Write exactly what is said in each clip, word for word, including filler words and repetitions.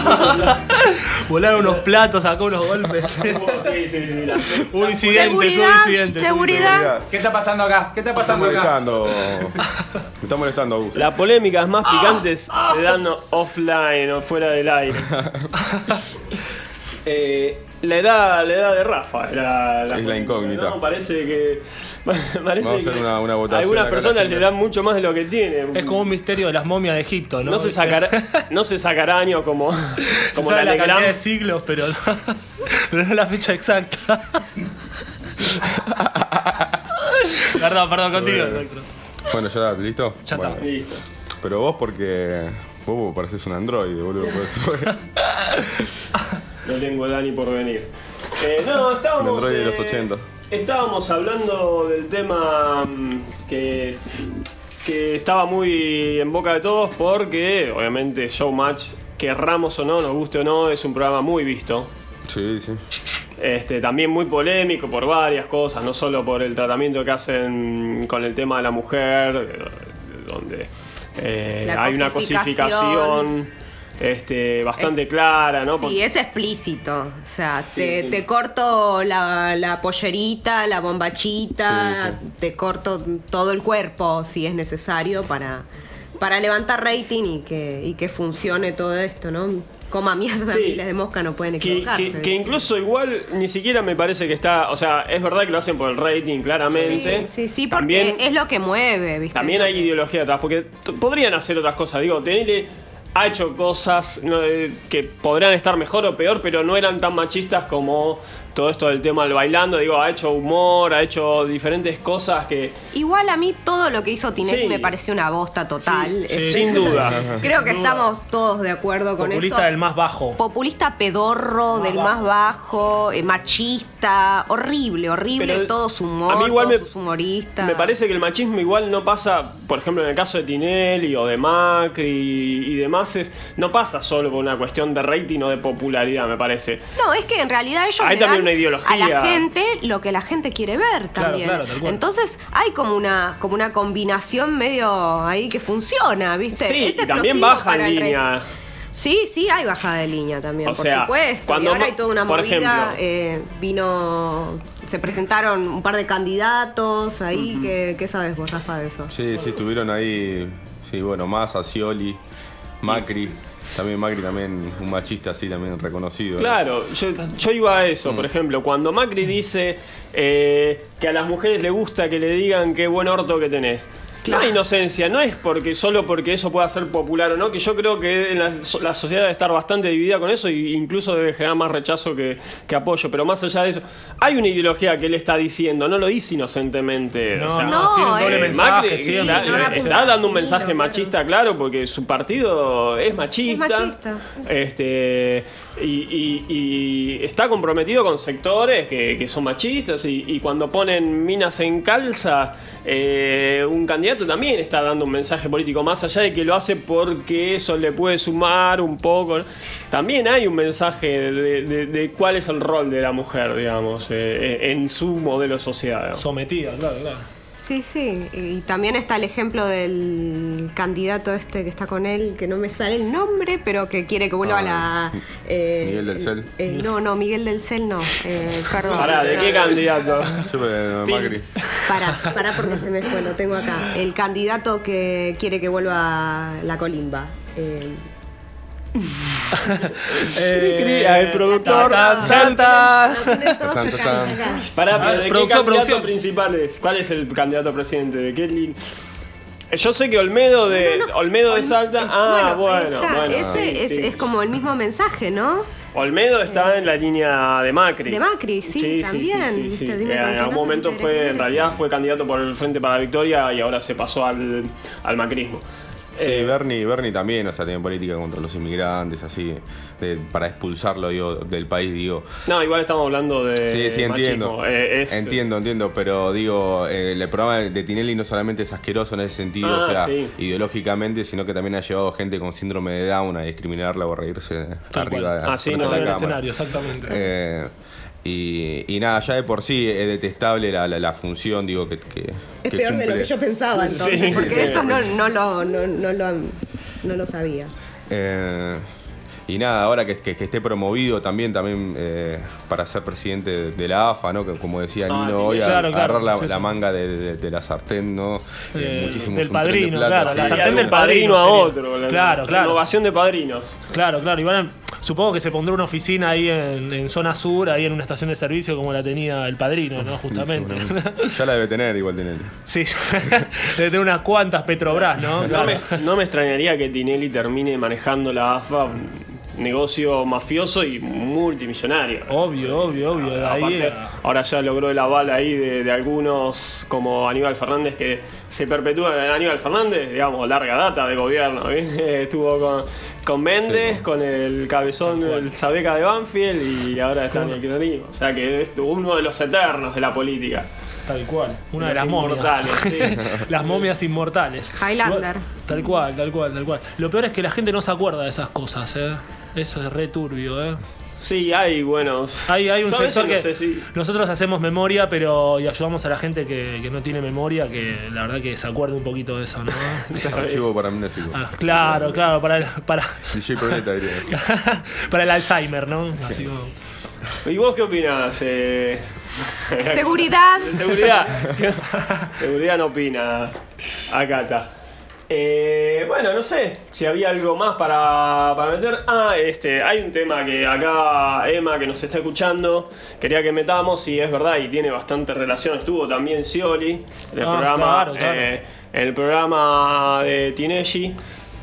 Volaron unos platos, sacó unos golpes. Sí, sí, sí. La... Un incidente, un incidente. Seguridad. ¿Qué está pasando acá? ¿Qué está pasando Me está acá? molestando. Me está molestando, Agus. Las polémicas más picantes se dan offline o fuera del aire. eh, la edad, la edad de Rafa la, la es la incógnita. ¿no? Parece que parece Vamos a hacer que una, una votación. algunas acá personas la le gente. dan mucho más de lo que tienen. Es como un misterio de las momias de Egipto, ¿no? No se sacará, no se sacará año como, como se la sabe la cantidad Legrand. de siglos, pero no, pero no la fecha exacta. Perdón, perdón, contigo. Bueno, ya, ¿listo? Ya bueno. está. Listo. Pero vos porque... Vos pareces un androide, boludo. No tengo Dani por venir. Eh, no, Un estábamos. androide de los eh, ochenta. Estábamos hablando del tema mm, que, que estaba muy en boca de todos porque, obviamente, Showmatch, querramos o no, nos guste o no, es un programa muy visto. Sí, sí. Este, también muy polémico por varias cosas, no solo por el tratamiento que hacen con el tema de la mujer, eh, donde eh, La hay una cosificación. cosificación este, bastante Es- clara, ¿no? Sí, es explícito. O sea, Sí, te, sí. te corto la, la pollerita, la bombachita, Sí, sí. te corto todo el cuerpo si es necesario para, para levantar rating y que, y que funcione todo esto, ¿no? Coma mierda, Sí. miles de moscas no pueden Que, equivocarse. que- que incluso igual ni siquiera me parece que está, o sea, es verdad que lo hacen por el rating claramente. Sí, sí, sí, porque También, es lo que mueve, ¿viste? también hay ideología atrás, porque t- podrían hacer otras cosas. Digo, Tenele ha hecho cosas no, eh, que podrían estar mejor o peor, pero no eran tan machistas como todo esto del tema del bailando. Digo, ha hecho humor, ha hecho diferentes cosas que... Igual a mí todo lo que hizo Tinelli Sí. me pareció una bosta total. Sí, Eh, sin duda. Creo que Sin duda. estamos todos de acuerdo con Populista eso. del más bajo. Populista pedorro, Más del bajo. más bajo, eh, machista, horrible, horrible, Pero todo su humor, a mí igual todos me- sus humoristas. Me parece que el machismo igual no pasa, por ejemplo, en el caso de Tinelli o de Macri y, y demás, es, no pasa solo por una cuestión de rating o de popularidad, me parece. No, es que en realidad ellos Hay le también dan una ideología. a la gente lo que la gente quiere ver también. claro, tal cual. Entonces hay como una como una combinación medio ahí que funciona, ¿viste? Sí, Es y también explosivo baja para en el re- línea. Sí, sí, hay bajada de línea también, O por sea, supuesto. cuando y ahora ma- hay toda una por movida. ejemplo- eh, vino. Se presentaron un par de candidatos ahí. ¿Qué, qué sabes vos, Rafa, de eso? Sí, sí, estuvieron ahí. Sí, bueno, Massa, Scioli, Macri. También Macri, también un machista así, también reconocido. ¿no? Claro, yo, yo iba a eso, por ejemplo, cuando Macri dice eh, que a las mujeres les gusta que le digan qué buen orto que tenés. No hay inocencia, no es porque solo porque eso pueda ser popular o no, que yo creo que en la, la sociedad debe estar bastante dividida con eso e incluso debe generar más rechazo que, que apoyo, pero más allá de eso, hay una ideología que él está diciendo, no lo dice inocentemente. No, o sea, no, tiene un doble eh, mensaje, Macri sí, está, no la está puta, dando un sí, mensaje claro. machista, claro, porque su partido es machista. Es machista, sí. Este, y, y- y está comprometido con sectores que, que son machistas. Y, y cuando ponen minas en calza, eh, un candidato también está dando un mensaje político, más allá de que lo hace porque eso le puede sumar un poco. También hay un mensaje de, de- de cuál es el rol de la mujer, digamos, eh, en su modelo social. digamos. Sometida, claro, claro. Sí, sí. Y también está el ejemplo del candidato este que está con él, que no me sale el nombre, pero que quiere que vuelva Ah, a la. eh, Miguel del Cel. eh, no, no, Miguel del Cel no. Eh, perdón. Pará, ¿de qué candidato? Yo, eh, Macri. Pará, pará porque se me fue, lo tengo acá. El candidato que quiere que vuelva la colimba. Eh, Eh, el productor. tan, tan, tan. lo tiene todo Tan, cerca, tan. acá. Pará, pero Ah, ¿de qué producción, candidato producción. principal es? ¿Cuál es el candidato a presidente? ¿De qué lin- Eh, Yo sé que Olmedo de No, no, no. Olmedo de Olm- Salta. eh, Ah, ahí bueno, está. bueno. Ese sí, es, sí. es como el mismo mensaje, ¿no? Olmedo está en la línea de Macri. De Macri, sí, también, viste, dime Eh, con en qué algún notas momento te fue, querés en realidad fue candidato por el Frente para la Victoria y ahora se pasó al, al macrismo. Sí, Eh, Bernie, Bernie también, o sea, tiene política contra los inmigrantes, así, de- para expulsarlo, digo, del país, digo. No, igual estamos hablando de Sí, sí, entiendo. machismo. Eh, es- Entiendo, entiendo, pero digo, eh, el programa de Tinelli no solamente es asqueroso en ese sentido, Ah, o sea, sí. ideológicamente, sino que también ha llevado gente con síndrome de Down a discriminarla o a reírse Tal arriba cual. de Ah, sí, frente no, a En la el cámara. escenario, exactamente. Eh, y, y nada, ya de por sí es detestable la, la, la función, digo, que, que Es que peor de lo cumple. que yo pensaba, entonces, Sí, porque sí. eso no, no, lo, no, no, lo, no lo sabía. Eh, Y nada, ahora que, que, que esté promovido también, también eh, para ser presidente de, de la A F A, ¿no? Que como decía Ah, Nino hoy, claro, a- claro, agarrar la, sí, la sí. manga de, de, de la sartén, ¿no? Eh, Muchísimos del un tren de padrino, plata, claro, sí. la Sí, sartén hay del un padrino padrino a sería. otro. la- Claro, claro. Renovación de padrinos. Claro, claro. Y van a- supongo que se pondrá una oficina ahí en, en zona sur, ahí en una estación de servicio como la tenía el padrino, ¿no? Justamente. Ya la debe tener igual Tinelli. Sí, debe tener unas cuantas Petrobras, ¿no? No Claro. me, no me extrañaría que Tinelli termine manejando la A F A, un negocio mafioso y multimillonario. Obvio, obvio, obvio. De ahí Aparte, a- ahora ya logró el aval ahí de, de algunos como Aníbal Fernández que se perpetúan en Aníbal Fernández, digamos, larga data de gobierno. ¿eh? Estuvo con, con Méndez, Sí. con el cabezón, el Sabeca de Banfield y ahora está en el kirchnerismo. O sea que es uno de los eternos de la política. Tal cual. Una de Los las momias. inmortales, sí. Las momias inmortales. Highlander. Tal cual, tal cual, tal cual. Lo peor es que la gente no se acuerda de esas cosas, ¿eh? Eso es re turbio, ¿eh? Sí, hay buenos. Hay, hay un Yo a veces sector no que sé si- nosotros hacemos memoria, pero y ayudamos a la gente que, que no tiene memoria, que la verdad que se acuerde un poquito de eso, ¿no? Archivo paramnésico. Ah, claro, claro, para el, para, D J Planeta diría. para el Alzheimer, ¿no? Así como. ¿Y vos qué opinás? Eh... Seguridad. De seguridad. Seguridad no opina. Acá está. Eh, bueno, no sé si había algo más para, para meter. Ah, este, hay un tema que acá Emma, que nos está escuchando, quería que metamos, y es verdad, y tiene bastante relación. Estuvo también Scioli en el Ah, programa, claro, claro. eh, en el programa de Tinelli.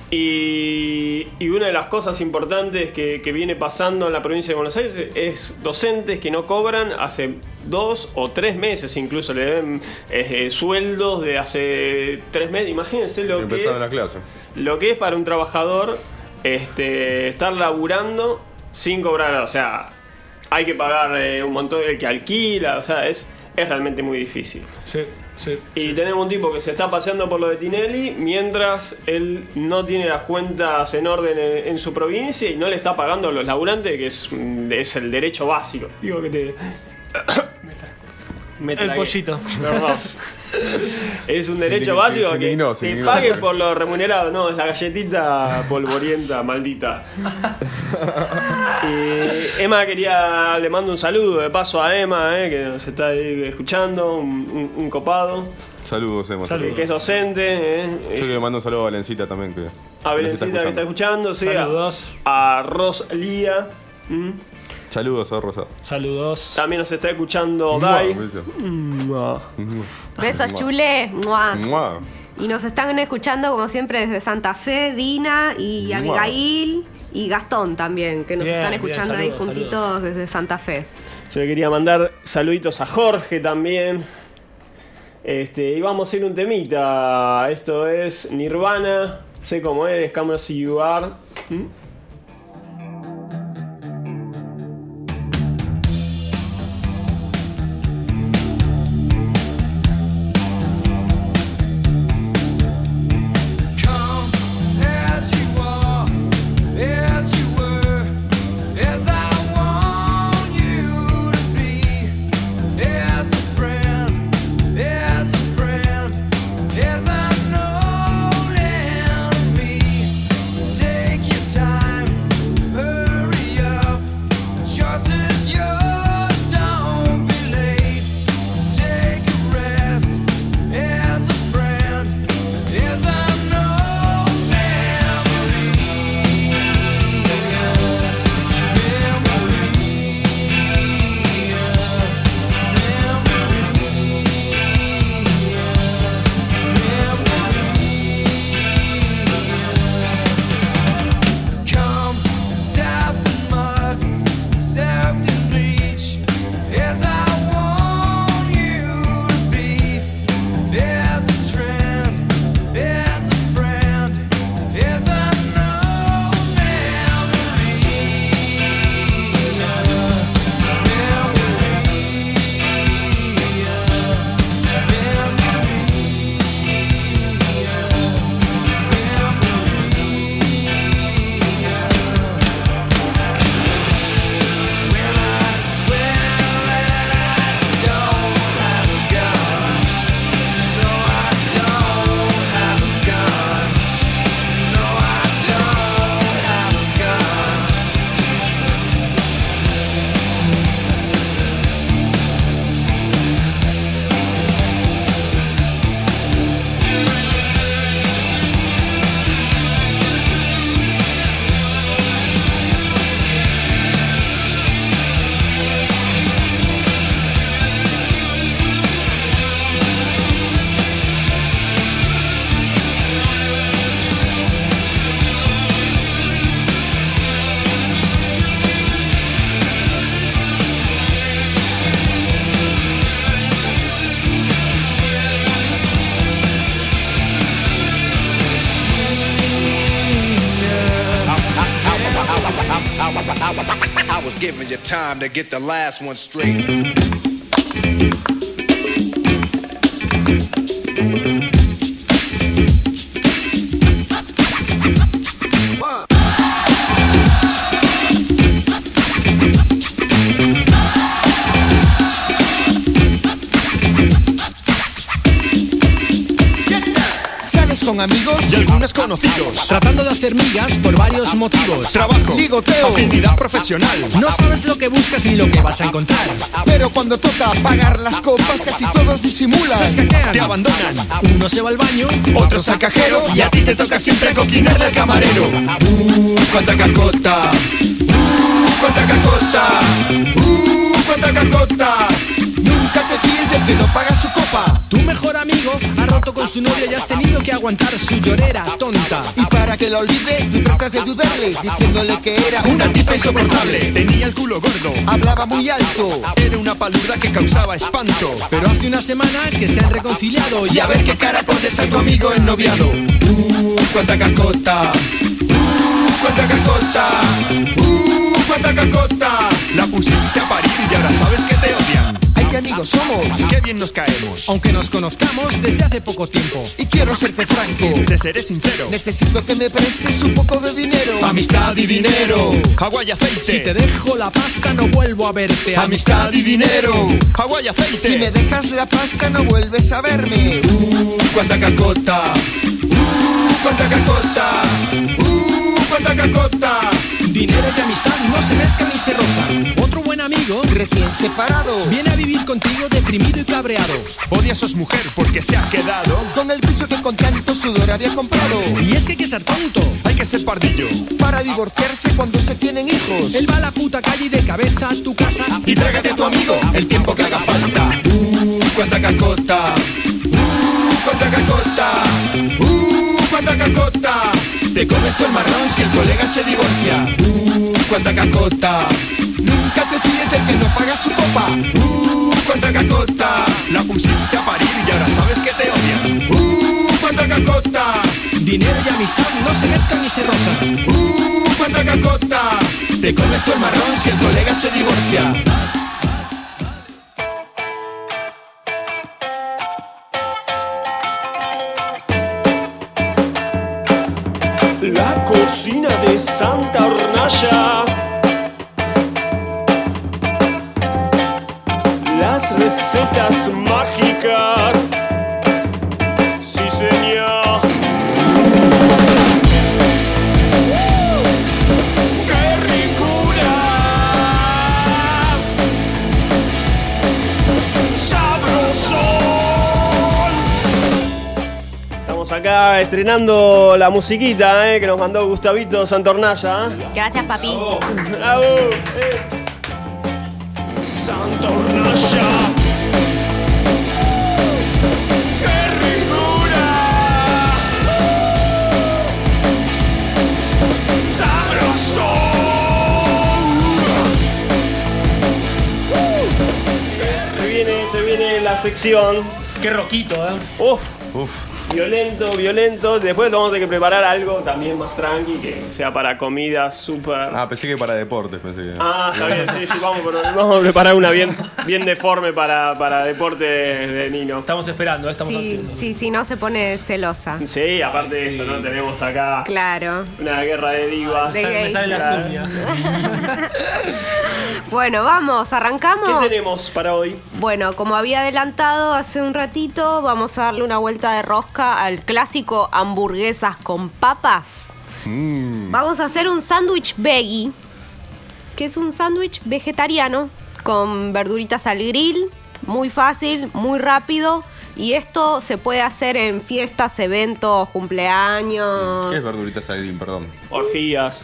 Y, y una de las cosas importantes que, que viene pasando en la provincia de Buenos Aires es docentes que no cobran hace dos o tres meses, incluso le den eh, eh, sueldos de hace tres meses. Imagínense lo que, Empezaron es, la clase. lo que es para un trabajador este, estar laburando sin cobrar. O sea, hay que pagar eh, un montón, el que alquila, o sea, es, es realmente muy difícil. Sí, sí. Y sí. tenemos un tipo que se está paseando por lo de Tinelli mientras él no tiene las cuentas en orden en, en su provincia y no le está pagando a los laburantes, que es, es el derecho básico. Digo que te... Me El tragué. pollito. Perdón. Es un derecho Se básico se que indignó, se te indignó. pague por lo remunerado. No, es la galletita polvorienta, maldita. Y Emma quería, le mando un saludo de paso a Emma, eh, que nos está ahí escuchando, un, un- un copado, Saludos, Emma. Saludos. Saludos. que es docente. eh. Yo quiero mandar un saludo a Valencita también. Que A Belencita que está escuchando, sí, a- Saludos. a Roslía. ¿m? Saludos a Rosa. Saludos. También nos está escuchando Dai. Mua, Besos, chule. Mua. mua. Y nos están escuchando, como siempre, desde Santa Fe, Dina y Mua. Abigail. Y Gastón también, que nos Bien, están bien, escuchando ahí saludos, juntitos saludos. desde Santa Fe. Yo le quería mandar saluditos a Jorge también. Este, y vamos a ir un temita. Esto es Nirvana. Sé cómo es, Come As You Are. ¿Mm? Come as you are, as you were, as I want you to be, as a friend, as a friend, as I know and me. Take your time. I was giving you time to get the last one straight. Con amigos y algunos conocidos, tratando de hacer migas por varios motivos. Trabajo, ligoteo, afinidad profesional. No sabes lo que buscas ni lo que vas a encontrar. Pero cuando toca pagar las copas, casi todos disimulan. Se escaquean, te abandonan. Uno se va al baño, otro al cajero, y a ti te toca siempre coquinarle al camarero. Uh, cuánta cacota. Uh, cuánta cacota. Uh, cuánta cacota. Nunca te fíes del que no paga su copa. Tu mejor amigo ha roto con su novia y has tenido que aguantar su llorera tonta. Y para que lo olvide, tú tratas de ayudarle, diciéndole que era una tipa insoportable. Tenía el culo gordo, hablaba muy alto, era una palurda que causaba espanto. Pero hace una semana que se han reconciliado, y a ver qué cara pones a tu amigo ennoviado. Uh, cuánta cacota. Uh, cuánta cacota. Uh, cuánta cacota. La pusiste a parir y ahora sabes que te odian. ¿Qué amigos somos? Qué bien nos caemos. Aunque nos conozcamos desde hace poco tiempo. Y quiero serte franco, te seré sincero. Necesito que me prestes un poco de dinero. Amistad y dinero, agua y aceite. Si te dejo la pasta no vuelvo a verte. Amistad y dinero, agua y aceite. Si me dejas la pasta no vuelves a verme. Uh, cuánta cacota. Uh, cuánta cacota. Uh, cuánta cacota. Dinero y amistad no se mezclan ni se rozan. Otro buen amigo, recién separado, viene a vivir contigo deprimido y cabreado. Odia a su mujer porque se ha quedado con el piso que con tanto sudor había comprado. Y es que hay que ser tonto, hay que ser pardillo para divorciarse cuando se tienen hijos. Él va a la puta calle y de cabeza a tu casa y trágate a tu amigo el tiempo que haga falta. Uh, cuánta cacota. Uh, cuánta cacota. Uh, cuánta cacota. Te comes tu el marrón si el colega se divorcia. Uh, cuánta cacota. Nunca te fíes del que no paga su copa. Uh, cuánta cacota. La pusiste a parir y ahora sabes que te odian. Uh, cuánta cacota. Dinero y amistad no se mezclan ni se rozan. Uh, cuánta cacota. Te comes tu el marrón si el colega se divorcia. La cocina de Santa Hornalla. Las recetas mágicas. Sí, señor. ¡Qué ricura! ¡Sabrosón! Estamos acá estrenando la musiquita eh, que nos mandó Gustavito Santornalla. Gracias, papi. ¡Bravo! ¡Bravo! Eh. Santornalla. ¡Qué ricura! ¡Sabroso! Se viene, se viene la sección. Qué roquito, eh. Uf. Uf. Violento, violento. Después vamos a tener que preparar algo también más tranqui, que sea para comida súper. Ah, pensé que para deportes, pensé que. Ah, está bien, sí, sí, vamos, pero vamos a preparar una bien, bien deforme para, para deporte de Nino. Estamos esperando, eh, estamos Sí, ansiosos. sí, sí, no se pone celosa. Sí, aparte de eso, ¿no? Tenemos acá Claro. una guerra de divas. De Me gays. salen las Claro. uñas. Bueno, vamos, arrancamos. ¿Qué tenemos para hoy? Bueno, como había adelantado hace un ratito, vamos a darle una vuelta de rosca al clásico hamburguesas con papas. Mm. Vamos a hacer un sándwich veggie, que es un sándwich vegetariano con verduritas al grill, muy fácil, muy rápido. Y esto se puede hacer en fiestas, eventos, cumpleaños. ¿Qué es verduritas al grill? Perdón. Orgías.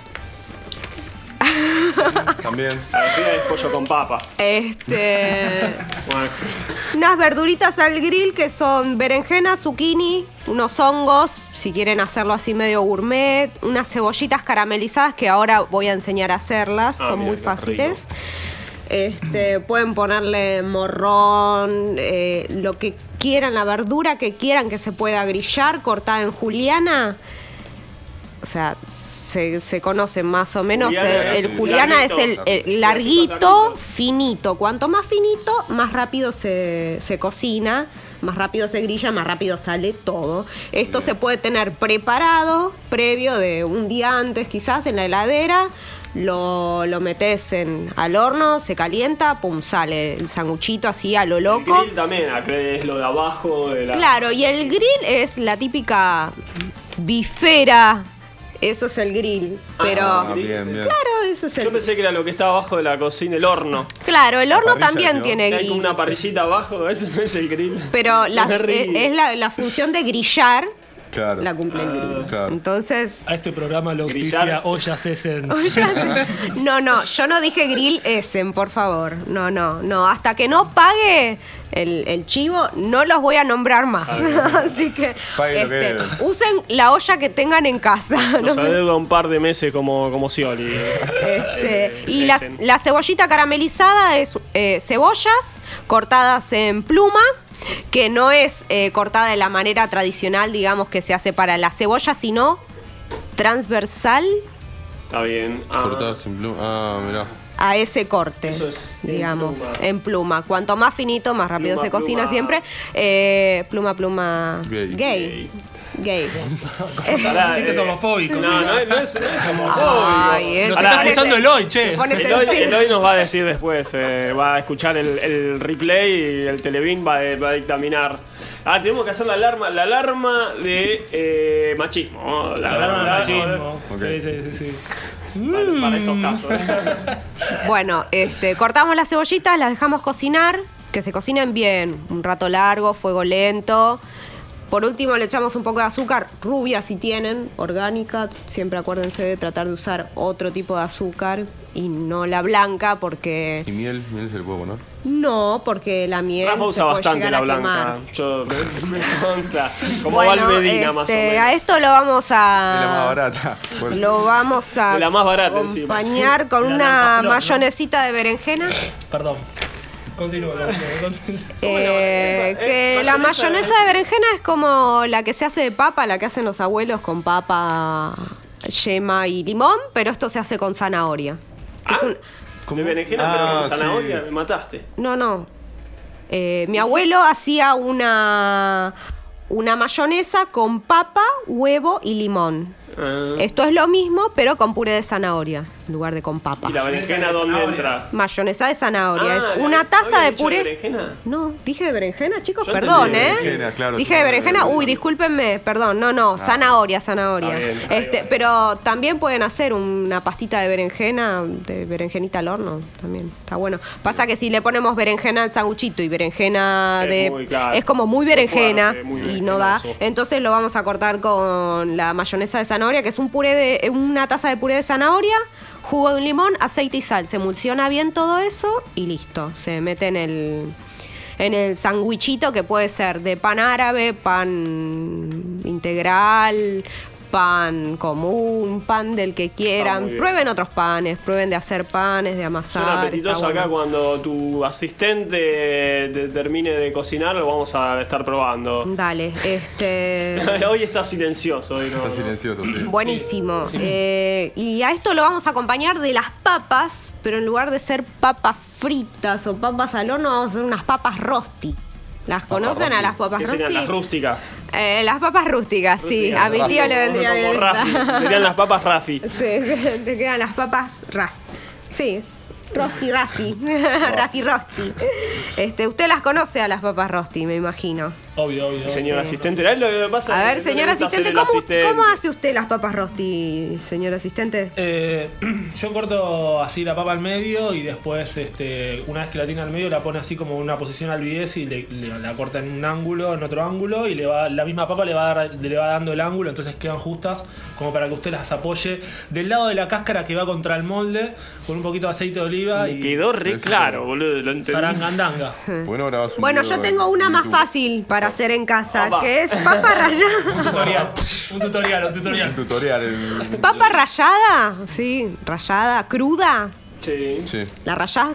También. La orgía es pollo con papa. Este. Bueno, Unas verduritas al grill que son berenjena, zucchini, unos hongos, si quieren hacerlo así medio gourmet, unas cebollitas caramelizadas que ahora voy a enseñar a hacerlas, Ah, son mira, muy qué fáciles. rico. Este, pueden ponerle morrón, eh, lo que quieran, la verdura que quieran que se pueda grillar, cortada en juliana. O sea, se, se conocen más o menos. Juliana el, es el Juliana larguito. es el, el Larguito, larguito, larguito. finito. Cuanto más finito, más rápido se, se cocina, más rápido se grilla, más rápido sale todo. Esto se puede tener preparado, previo de un día antes quizás, en la heladera. Lo, lo metes en, al horno, se calienta, pum, sale el sanguchito así a lo El loco. grill también, acá es lo de abajo de la... Claro, y el grill es la típica bifera. Eso es el grill. Pero. Ah, Ah, bien, bien. Claro, eso es el Yo pensé que era lo que está abajo de la cocina, el horno. Claro, el horno parrilla, también ¿no? tiene Hay grill. como una parrillita abajo, eso no es el grill. Pero la- Me río. es, es la, la función de grillar, Claro. la cumple el grill. Claro. Entonces. A este programa lo Grillar. auspicia Ollas Essen. No, no, yo no dije grill Essen, por favor. No, no, no. Hasta que no pague el, el chivo, no los voy a nombrar más. Así que, Pague lo este, que- usen la olla que tengan en casa. Nos No- adeuda un par de meses como, como Scioli. Este, Eh, y la, Essen. la cebollita caramelizada es eh, cebollas cortadas en pluma, que no es eh, cortada de la manera tradicional, digamos, que se hace para la cebolla, sino transversal Está bien. Ah, Cortadas sin pluma. Ah, mirá. a ese corte, Eso es en digamos, pluma. en pluma. Cuanto más finito, más rápido Pluma, se cocina pluma. siempre. Eh, pluma, pluma, Gay. gay. Gay. pará, Chistes eh, homofóbicos. No, sí, no, es- no es, no es homofóbico. Ay, él Nos se está pone- escuchando el hoy, che. se pone Eloy, sensible. Eloy nos va a decir después, eh, va a escuchar el, el replay y el Televín va, a- va a dictaminar. Ah, tenemos que hacer la alarma, la alarma de eh, machismo. ¿no? La alarma de machismo. Ok. Sí, sí, sí, sí. Para, para estos casos. Bueno, este, cortamos las cebollitas, las dejamos cocinar, que se cocinen bien, un rato largo, fuego lento. Por último le echamos un poco de azúcar rubia si tienen, orgánica. Siempre acuérdense de tratar de usar otro tipo de azúcar y no la blanca porque... ¿Y miel? ¿Miel se le puede poner? No, porque la miel Rafa se usa puede bastante llegar la a blanca. quemar. Yo me, me consta. Como Bueno, Valmedina, más o este, menos. a esto lo vamos Es la más a... barata. Bueno, Lo vamos a De la más barata encima. acompañar con La una blanca flor, ¿no? mayonesita de berenjena. Perdón. Continúa, continúa, continúa. Eh, eh, que la mayonesa- mayonesa de berenjena es como la que se hace de papa, la que hacen los abuelos con papa, yema y limón, pero esto se hace con zanahoria. Que es un- De berenjena, Ah, pero con zanahoria, sí. me mataste. no, no. Eh, mi abuelo hacía una, una mayonesa con papa, huevo y limón. Ah. Esto es lo mismo, pero con puré de zanahoria, en lugar de con papa. ¿Y la berenjena dónde entra? Mayonesa de zanahoria. Ah, es ¿no una había- taza no había de dicho puré. de berenjena? No, dije de berenjena, chicos, Yo perdón, entendí de ¿eh? berenjena, claro, dije de sí, berenjena, berenjena. uy, discúlpenme, perdón, no, no, zanahoria, zanahoria. Está bien, está este, pero también pueden hacer una pastita de berenjena, de berenjenita al horno, también, está bueno. Pasa que si le ponemos berenjena al sanguchito y berenjena Es de... muy claro, es como muy muy berenjena fuerte, muy y no da. berenjenoso. Entonces lo vamos a cortar con la mayonesa de zanahoria, que es un puré de una taza de puré de zanahoria, jugo de un limón, aceite y sal. Se emulsiona bien todo eso y listo. Se mete en el en el sandwichito, que puede ser de pan árabe, pan integral, pan común, pan del que Está quieran. muy bien. Prueben otros panes, prueben de hacer panes, de amasar. Suena está apetitoso bueno. acá cuando tu asistente te- termine de cocinar, lo vamos a estar probando. Dale, este... Hoy está silencioso. hoy no- está silencioso, sí. Buenísimo. Eh, y a esto lo vamos a acompañar de las papas, pero en lugar de ser papas fritas o papas al horno, vamos a hacer unas papas rosti. ¿Las conocen a las papas ¿Qué rosti? serían las rústicas? Eh, las papas rústicas, sí. A mi tío le vendría Como bien. Rafi. esta. Serían las papas Rafi. Sí, sí, te quedan las papas Rafi. Sí. Rosti, Rafi. Rafi, Rosti. Este, usted las conoce a las papas Rosti, me imagino. Obvio, obvio. Señor asistente, ¿sabes lo que pasa? A Que ver, no le señor gusta asistente, ser el ¿cómo, asistente. ¿cómo hace usted las papas Rosti, señor asistente? Eh, yo corto así la papa al medio y después, este, una vez que la tiene al medio, la pone así como en una posición al bies y le, le- la corta en un ángulo, en otro ángulo, y le va, la misma papa le va, a dar- le va dando el ángulo, entonces quedan justas como para que usted las apoye del lado de la cáscara que va contra el molde, con un poquito de aceite de oliva Me y quedó re Eso. claro, boludo. Lo entendí. zarangandanga. Bueno, grabás un Bueno, video yo tengo en una más YouTube. fácil para hacer en casa, Opa. que es papa rallada. Un tutorial, un tutorial, un tutorial. Un tutorial. el- Papa rallada, sí, rallada, cruda. Sí. La rallás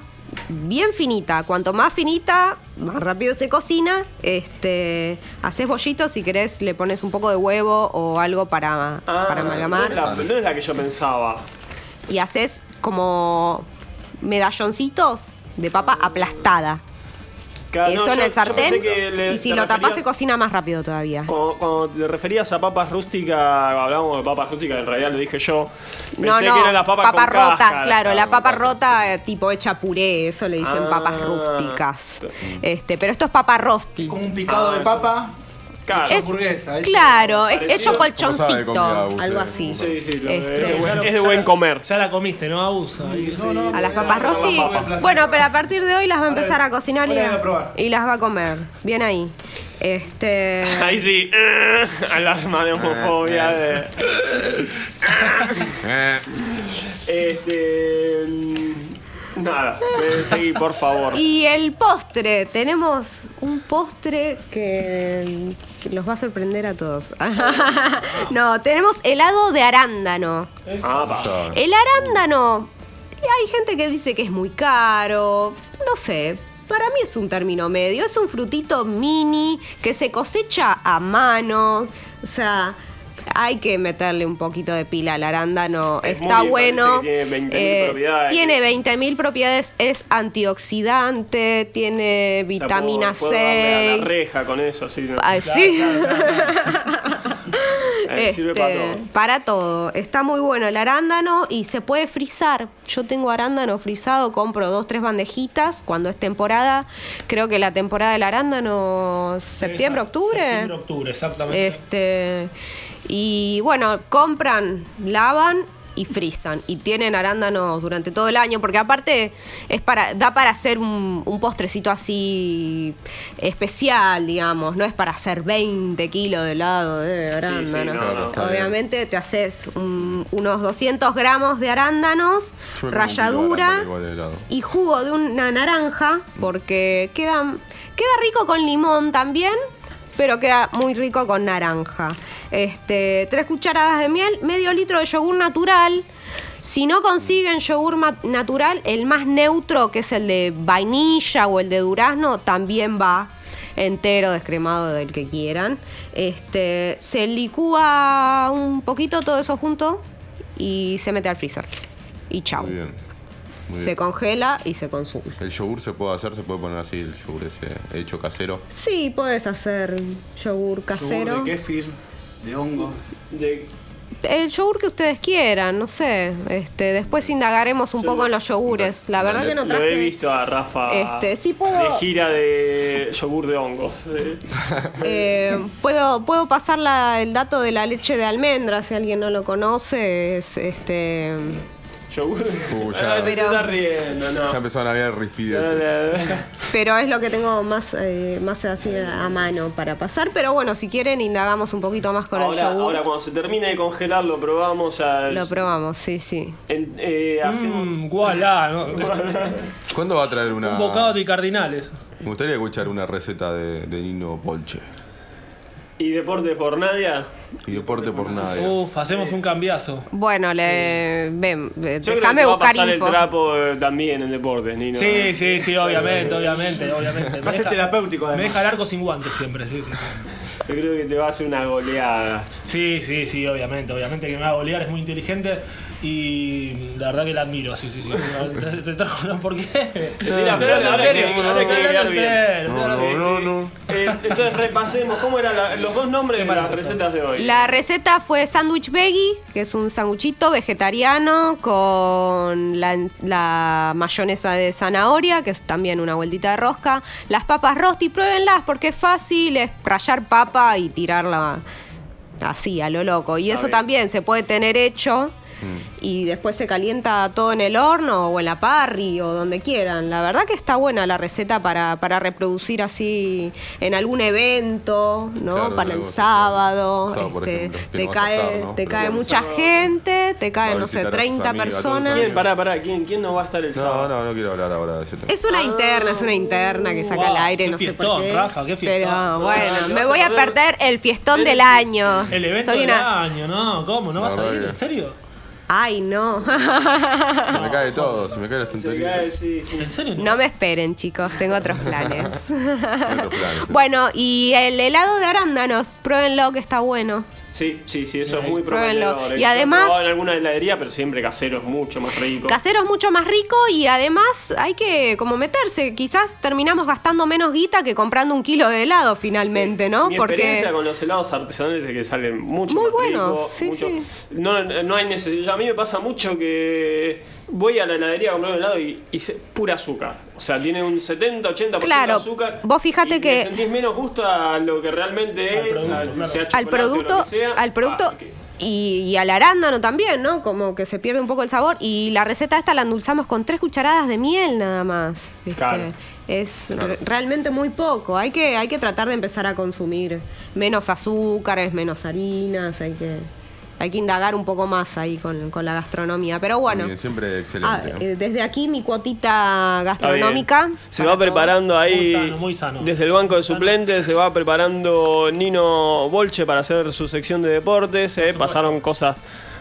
bien finita. Cuanto más finita, más rápido se cocina. Este, haces bollitos, si querés le pones un poco de huevo o algo para, Ah, para amalgamar. No es, la, no es la que yo pensaba. Y haces como medalloncitos de papa aplastada. Claro, Eso no, en yo- el yo sartén. pensé que le- Y si te lo tapás referías- se cocina más rápido todavía. Cuando, cuando te referías a papas rústicas, hablábamos de papas rústicas, en realidad lo dije yo. Pensé No, no, que eran las papas papa con rota, cáscara, claro, la papa papas- rota eh, tipo hecha puré, eso le dicen Ah. papas rústicas. Este, pero esto es papa rosti. Como un picado Ah, de eso. papa. Claro. Es- hamburguesa, hecho- Claro, es parecido. hecho ¿Cómo sabe colchoncito, comida, Agus, algo eh? así. Sí, sí, lo- Este, es, de buen, Ya- es de ya buen la- comer. Ya la comiste, ¿no, Abusa? Ahí- No, no, A las voy papas a- rosti. voy a emplazar. Bueno, pero a partir de hoy las va a empezar a cocinar y, Voy a las- probar. y las va a comer. Bien ahí. Este. Ahí sí, eh, alarma de homofobia. De, Eh, este. mm, Nada, eh, seguí, por favor. Y el postre, tenemos un postre que, que los va a sorprender a todos. No, tenemos helado de arándano. Ah, pa. ya. El arándano, hay gente que dice que es muy caro, no sé. Para mí es un término medio, es un frutito mini que se cosecha a mano, o sea, hay que meterle un poquito de pila al arándano, Es está muy- bueno. parece que tiene veinte mil propiedades. Tiene veinte mil propiedades, es antioxidante, tiene vitamina O sea, puedo- puedo darle a la seis. reja con eso, así. ¿no? Ay, sí. Eh, sirve para todo. Este, para todo. Está muy bueno el arándano y se puede frizar. Yo tengo arándano frizado, compro dos, tres bandejitas cuando es temporada. Creo que la temporada del arándano es septiembre, octubre. Septiembre, octubre, exactamente. Este, y bueno, compran, lavan y frizan. Y tienen arándanos durante todo el año, porque aparte es para, da para hacer un, un postrecito así especial, digamos. No es para hacer veinte kilos de helado de arándano. no, no, está Obviamente te haces un- unos doscientos gramos de arándanos, Yo me ralladura como un igual de helado. y jugo de una naranja, porque queda, queda rico con limón también, pero queda muy rico con naranja. Este, tres cucharadas de miel, medio litro de yogur natural. Si no consiguen yogur ma- natural, el más neutro, que es el de vainilla o el de durazno, también va entero, descremado, del que quieran. Este, se licúa un poquito todo eso junto y se mete al freezer. Y chau. Muy bien. Muy Se bien. congela y se consume. El yogur se puede hacer, se puede poner así, el yogur ese hecho casero. Sí, puedes hacer yogur casero. Yogur de kéfir, de hongo. De- El yogur que ustedes quieran, no sé. Este, después indagaremos un poco en los yogures. La verdad que no Lo he traje. visto a Rafa Este, sí puedo- de gira de yogur de hongos. eh. Eh, puedo, puedo pasar la- el dato de la leche de almendra, si alguien no lo conoce. Es este. Yogur de Uh, ya. Ay, te Pero- estás riendo, no. Ya empezaron a haber rispideces. Pero es lo que tengo más, eh, más así a mano para pasar. Pero bueno, si quieren, indagamos un poquito más con el Ahora, yogur. ahora cuando se termine de congelar lo probamos. Ya, Lo probamos, sí, sí. en- eh, hacemos- Mm, gualá, ¿no? ¿Cuándo va a traer una.? Un bocado de cardinales. Me gustaría escuchar una receta de, de Nino Polche. ¿Y deportes por Nadia? Y deporte por nadie. Uf, hacemos un cambiazo. Bueno, le, ven, eh, Yo creo déjame que va a buscar pasar info. el trapo eh, también en deportes, Nino. Sí, sí, sí, obviamente, obviamente, obviamente. Va a ser terapéutico, Me además. deja el arco sin guantes siempre, sí, sí. Yo creo que te va a hacer una goleada. Sí, sí, sí, obviamente, obviamente que me va a golear, es muy inteligente y la verdad que la admiro, sí, sí, sí. Te, te trajo, ¿no? ¿Por qué? Se tira Estoy flores, hablando ahora en que- serio, ahora que estoy quedar hablando en bien. serio, estoy hablando en No, serio. no. Eh, entonces repasemos, ¿cómo eran la- los dos nombres de las mala recetas de hoy? La receta fue sándwich veggie, que es un sanguchito vegetariano con la, la mayonesa de zanahoria, que es también una vueltita de rosca. Las papas rosti, pruébenlas porque es fácil, es rallar papa y tirarla así, a lo loco. Y eso bien. también se puede tener hecho. Y después se calienta todo en el horno o en la parry o donde quieran. La verdad que está buena la receta para, para reproducir así en algún evento, ¿no? Claro, para el algo así, sábado. sábado, por este, ejemplo, que te no vas a cae, estar, ¿no? te Pero cae bueno, mucha sábado. gente, te Va caen, a no sé, visitar a sus treinta amigas, a todos personas. sus ¿Quién? Pará, pará, ¿quién, ¿quién no va a estar el No, sábado? no, no quiero hablar ahora de ese tema. Es una interna, es una interna que saca Wow, al aire, qué no sé por fiestón, qué. Rafa, qué fiestón. Pero bueno, Ah, te me vas voy a a perder perder el fiestón el- del año. El evento Soy del una año, ¿no? ¿Cómo? ¿No vas No, a ir? no, ¿En serio? Ay, no. Se me cae todo, se me cae la Se estantería. cae, sí, sí. ¿En serio? No me esperen, chicos, tengo otros planes. Otros planes. Bueno, y el helado de arándanos, pruébenlo que está bueno. Sí, sí, sí, eso es Bien. muy Pruébenlo. prometedor. Y Yo he además- probado en alguna heladería, pero siempre casero es mucho más rico. Casero es mucho más rico y además hay que como meterse. Quizás terminamos gastando menos guita que comprando un kilo de helado finalmente, Sí. ¿no? Mi Porque experiencia con los helados artesanales es que salen mucho Muy más buenos, ricos, sí, mucho- sí. No, no hay necesidad. A mí me pasa mucho que voy a la heladería a comprar un helado y, y se- pura azúcar. O sea, tiene un setenta, ochenta por ciento Claro, de azúcar. vos fijate y que- le sentís menos gusto a lo que realmente Al es, producto, a- claro. sea al chocolate o producto, lo que sea. al producto Ah, que- y, y al arándano también, ¿no? Como que se pierde un poco el sabor. Y la receta esta la endulzamos con tres cucharadas de miel nada más. ¿viste? Claro. Es re- realmente muy poco. Hay que, hay que tratar de empezar a consumir menos azúcares, menos harinas. Hay que, hay que indagar un poco más ahí con, con la gastronomía. Pero bueno, Bien, siempre ah, excelente. ¿no? eh, desde aquí mi cuotita Está gastronómica. bien. Se para va preparando ahí, Muy sano, muy sano. desde el banco de Muy sano. suplentes, se va preparando Nino Bolche para hacer su sección de deportes. eh. Pasaron cosas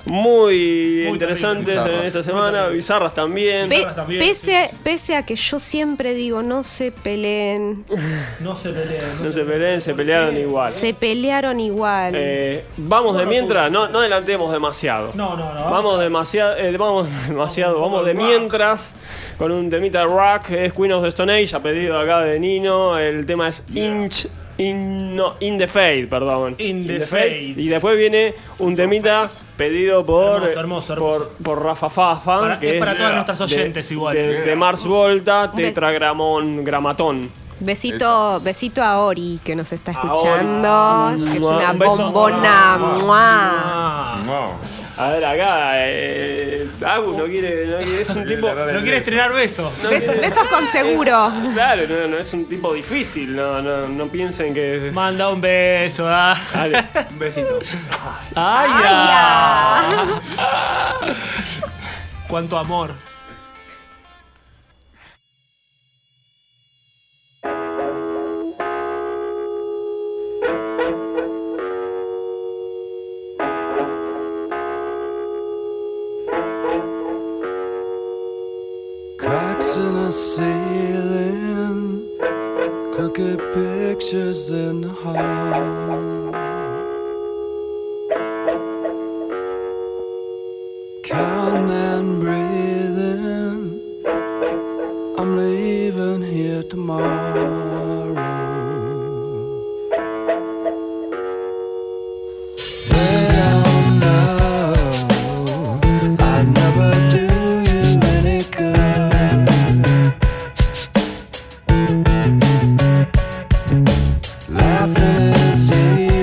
muy, Muy interesantes terribles. en esta Bizarras. semana, Muy bizarras también. Pe- Bizarras también, pese, pese a que yo siempre digo, no se peleen. No se peleen. No se peleen, se pelearon igual. Se pelearon igual. Eh, vamos de No, mientras, no, no adelantemos demasiado. No, no, no. Vamos demasiado, eh, vamos demasiado, vamos de rock. mientras con un temita de rock, es Queen of the Stone Age, a pedido acá de Nino, el tema es Inch, in, no, in the Fade, perdón. In the Fade. Y después viene un temita pedido por, Hermoso, hermoso, hermoso. por, por Rafa Fafa, Para- que es para todas de- nuestras oyentes de, igual. De, de Mars Volta, Un be- Tetragramón, Gramatón. Besito, besito a Ori que nos está A Ori. escuchando. que es Mua, una un beso. bombona. Mua. Mua. Ah. No. A ver, acá, eh, Agus no quiere, no quiere, es un tipo... No quiere estrenar besos. no Besos, quiere- besos con seguro. Claro, no, no es un tipo difícil, no, no, no piensen que... Manda un beso, ah. Dale. Un besito. Ay, Ay, ah. ah. Cuánto amor. Cracks in a ceiling, crooked pictures in the hall. Counting and breathing, I'm leaving here tomorrow. They don't know I never do you any good. Laughing is easy.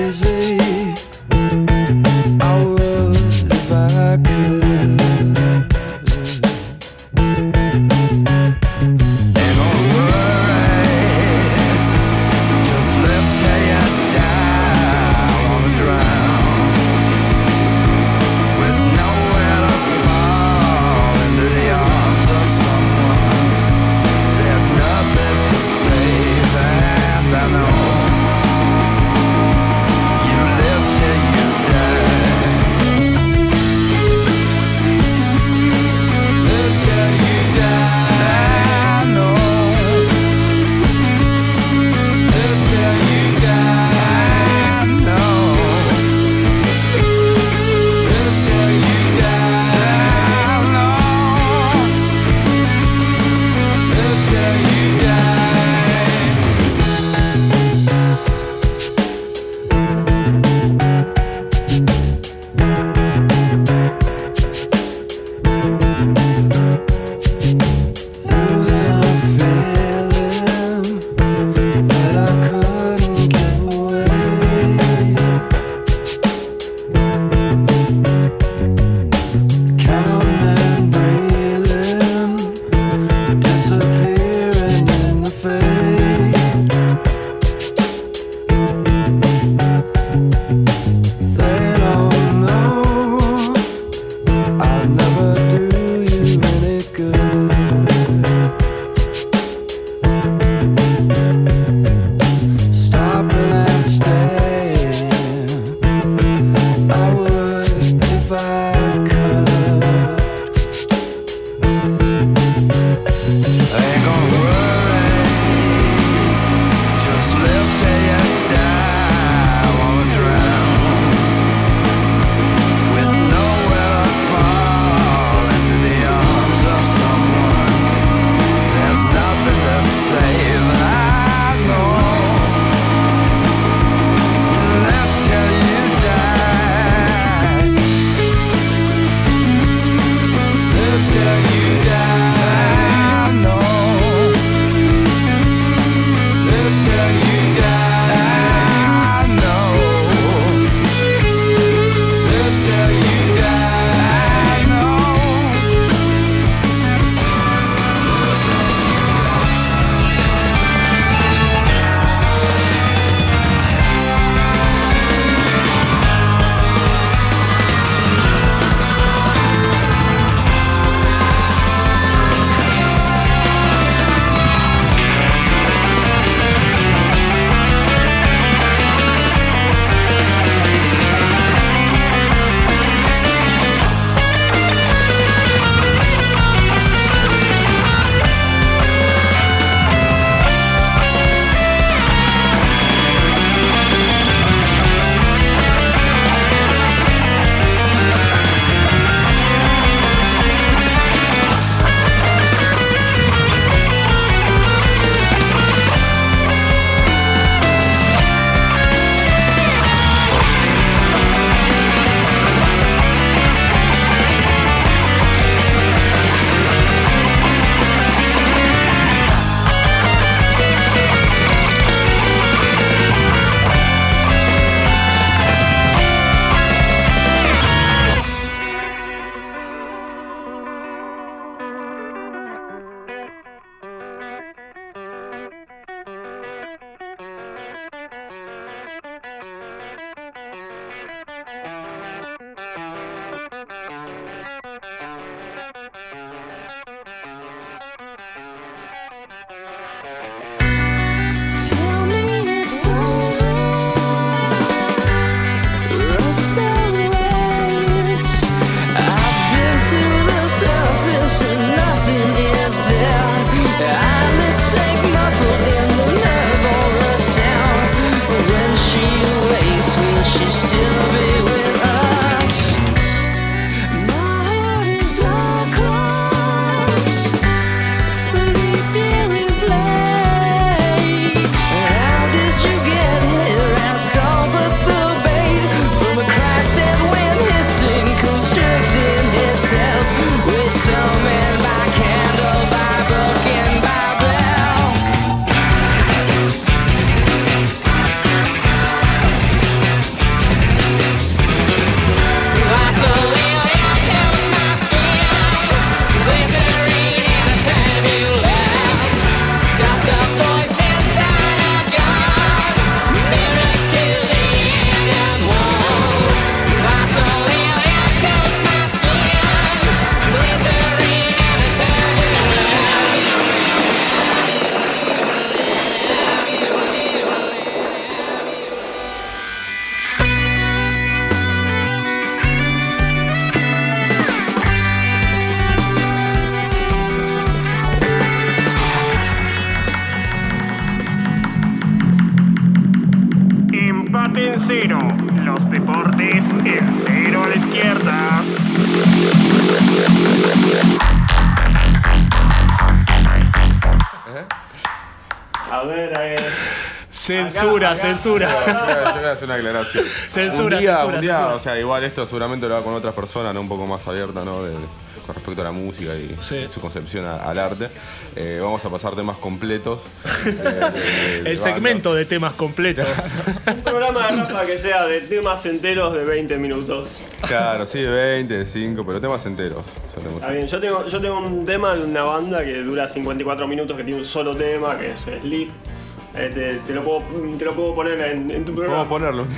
Censura, Acá, acá. censura. Yo voy a- yo voy a hacer una aclaración. Censura, un día, censura, un día, censura. o sea, igual esto seguramente lo va con otras personas, ¿no? Un poco más abierta, ¿no? De- de- con respecto a la música y Sí. su concepción a- al arte. Eh, vamos a pasar temas completos. eh, de- de- de El banda. segmento de temas completos. Un programa de Rafa que sea de temas enteros de veinte minutos. Claro, sí, de veinte, de cinco, pero temas enteros. O sea, temas Está bien, yo tengo, yo tengo un tema de una banda que dura cincuenta y cuatro minutos, que tiene un solo tema, que es Sleep. Eh, te, te lo puedo, te lo puedo poner en, en tu programa. Vamos a ponerlo.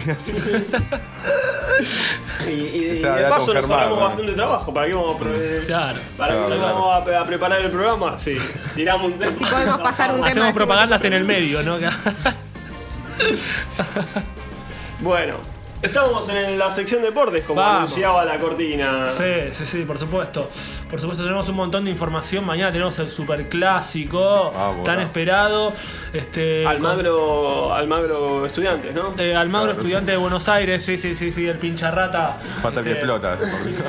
Y, y- y Está, de ya paso con nos Germán, ahorramos ¿no? bastante trabajo. ¿Para qué vamos a, pre- Claro. ¿para Claro, qué claro. vamos a, pre- a preparar el programa? Sí, tiramos un tema. Si podemos pasar un tema. Hacemos de propagandas en cincuenta el medio, ¿no? Bueno, estamos en la sección deportes, como Vamos. anunciaba la cortina. Sí, sí, sí, por supuesto. Por supuesto, tenemos un montón de información. Mañana tenemos el superclásico Ah, bueno. tan esperado. Este, Almagro, Almagro Estudiantes, ¿no? Eh, Almagro, Claro, estudiante de Buenos Aires, sí, sí, sí, sí, el pincha rata. Falta el que Este, explota. ese partido.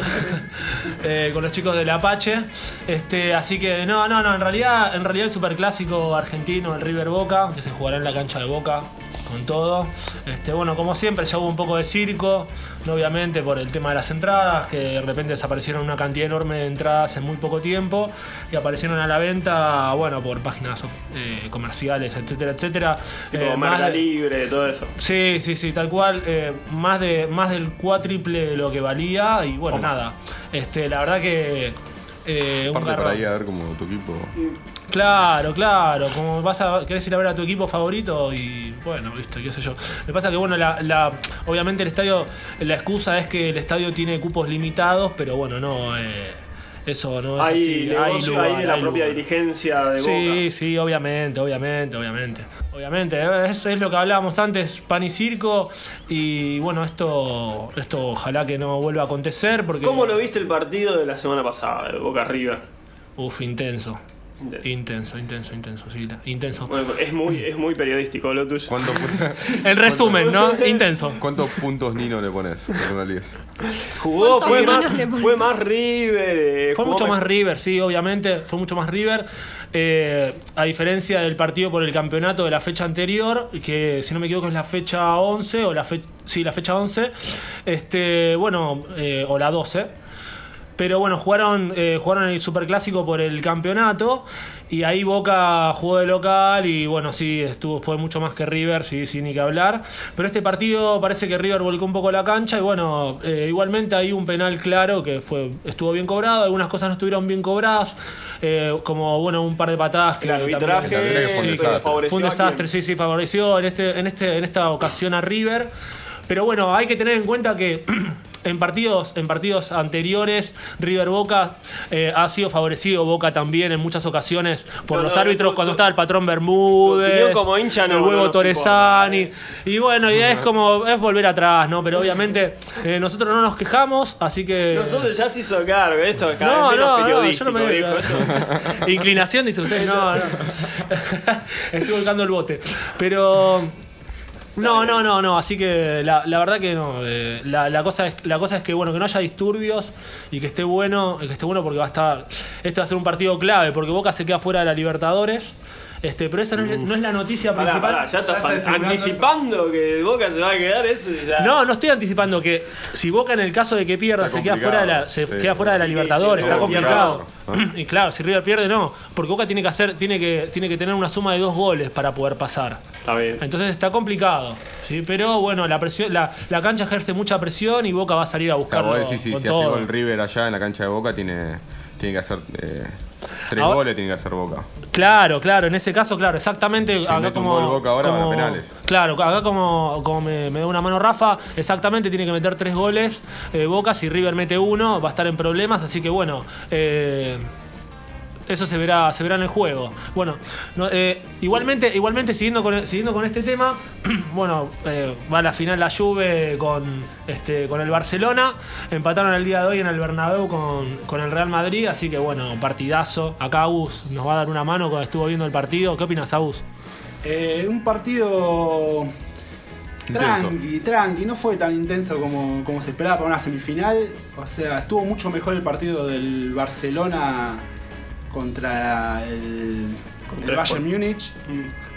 eh, con los chicos del Apache. Este, así que no, no, no, en realidad, en realidad el superclásico argentino, el River Boca, que se jugará en la cancha de Boca con todo. Este, bueno, como siempre ya hubo un poco de circo, no, obviamente por el tema de las entradas, que de repente desaparecieron una cantidad enorme de entradas en muy poco tiempo y aparecieron a la venta, bueno, por páginas eh, comerciales, etcétera, etcétera. Tipo Eh, más Marca de- Libre, todo eso. Sí, sí, sí, tal cual. eh, más de más del cuádruple de lo que valía. Y bueno, ¿Cómo? nada. Este, la verdad que. eh, un Aparte garrón. para ir a ver como tu equipo. Claro, claro. Como vas a. Querés ir a ver a tu equipo favorito y bueno, viste, qué sé yo. Lo que pasa que bueno, la, la- obviamente el estadio. La excusa es que el estadio tiene cupos limitados, pero bueno, no. eh, eso no es Hay así. negocio lugar, ahí de la hay propia lugar. dirigencia de Boca. Sí, sí, obviamente, obviamente, obviamente. Obviamente, eso es lo que hablábamos antes, pan y circo. Y bueno, esto, esto ojalá que no vuelva a acontecer porque. ¿Cómo lo viste el partido de la semana pasada, de Boca River? Uf, intenso. Intenso. Intenso, intenso, intenso, sí, la- intenso. Bueno, es muy, es muy periodístico lo tuyo. ¿Cuántos, En resumen, ¿no? Intenso. ¿Cuántos puntos Nino le pones? Del uno al diez? Jugó, fue ¿Cuántos más, minutos le ponen? fue más River. eh, Fue jugó mucho me- más River, sí, obviamente, fue mucho más River. Eh, a diferencia del partido por el campeonato de la fecha anterior, que si no me equivoco es la fecha once, o la fe, sí, la fecha once, este, bueno, eh, o la doce. Pero bueno, jugaron, eh, jugaron el Superclásico por el campeonato y ahí Boca jugó de local y bueno, sí, estuvo, fue mucho más que River, sí, sin ni que hablar. Pero este partido parece que River volcó un poco la cancha y bueno, eh, igualmente hay un penal claro que fue estuvo bien cobrado, algunas cosas no estuvieron bien cobradas, eh, como bueno, un par de patadas que El arbitraje también- también fue un sí, desastre. favoreció fue un a desastre, quién. sí, sí, favoreció en, este, en, este, en esta ocasión a River. Pero bueno, hay que tener en cuenta que en partidos, en partidos anteriores, River Boca eh, ha sido favorecido Boca también en muchas ocasiones por No, los no, árbitros tu- cuando tu- estaba el patrón tu Bermúdez, opinión como hincha no- el no huevo nos Torresani. importa, Y bueno, y es como es volver atrás, ¿no? Pero obviamente eh, nosotros no nos quejamos, así que. Nosotros ya se hizo cargo, esto es cada No, vez menos no, no, yo periodístico, no me viejo, esto- Inclinación, dice usted. No, no. Estoy volcando el bote. Pero. No, no, no, no. Así que la, la verdad que no. eh, la, la cosa es, la cosa es que bueno, que no haya disturbios y que esté bueno, que esté bueno porque va a estar. Este va a ser un partido clave, porque Boca se queda fuera de la Libertadores. Este, pero esa no es, no es la noticia Pará, principal. pará, ya estás Ya está an- anticipando que Boca se va a quedar eso. Ya. No, no estoy anticipando que si Boca en el caso de que pierda Está se queda fuera de la, se complicado, sí. queda fuera de la Libertadores, sí, está sí, complicado. complicado. Y claro, si River pierde no, porque Boca tiene que hacer, tiene que, tiene que tener una suma de dos goles para poder pasar. Está bien. Entonces está complicado, ¿sí? Pero bueno, la presión, la, la cancha ejerce mucha presión y Boca va a salir a Claro, buscarlo vos decís, si, con si hace todo. gol River allá en la cancha de Boca, tiene, tiene que hacer eh, tres Ahora- goles, tiene que hacer Boca. Claro, claro, en ese caso, claro, exactamente. Si acá mete un como, gol Boca ahora, van a como- penales. Claro, acá como, como me, me da una mano Rafa, exactamente tiene que meter tres goles eh, Boca. Si River mete uno, va a estar en problemas. Así que bueno, eh, eso se verá, se verá en el juego. Bueno, no, eh, igualmente, igualmente siguiendo con, siguiendo con este tema, bueno, eh, va a la final la Juve con, este, con el Barcelona. Empataron el día de hoy en el Bernabéu con, con el Real Madrid, así que bueno, partidazo. Acá Agus nos va a dar una mano cuando estuvo viendo el partido. ¿Qué opinas, Agus? Eh, un partido Intenso. tranqui, tranqui, no fue tan intenso como, como se esperaba para una semifinal. O sea, estuvo mucho mejor el partido del Barcelona contra el, Contra el el Bayern Pol- Múnich.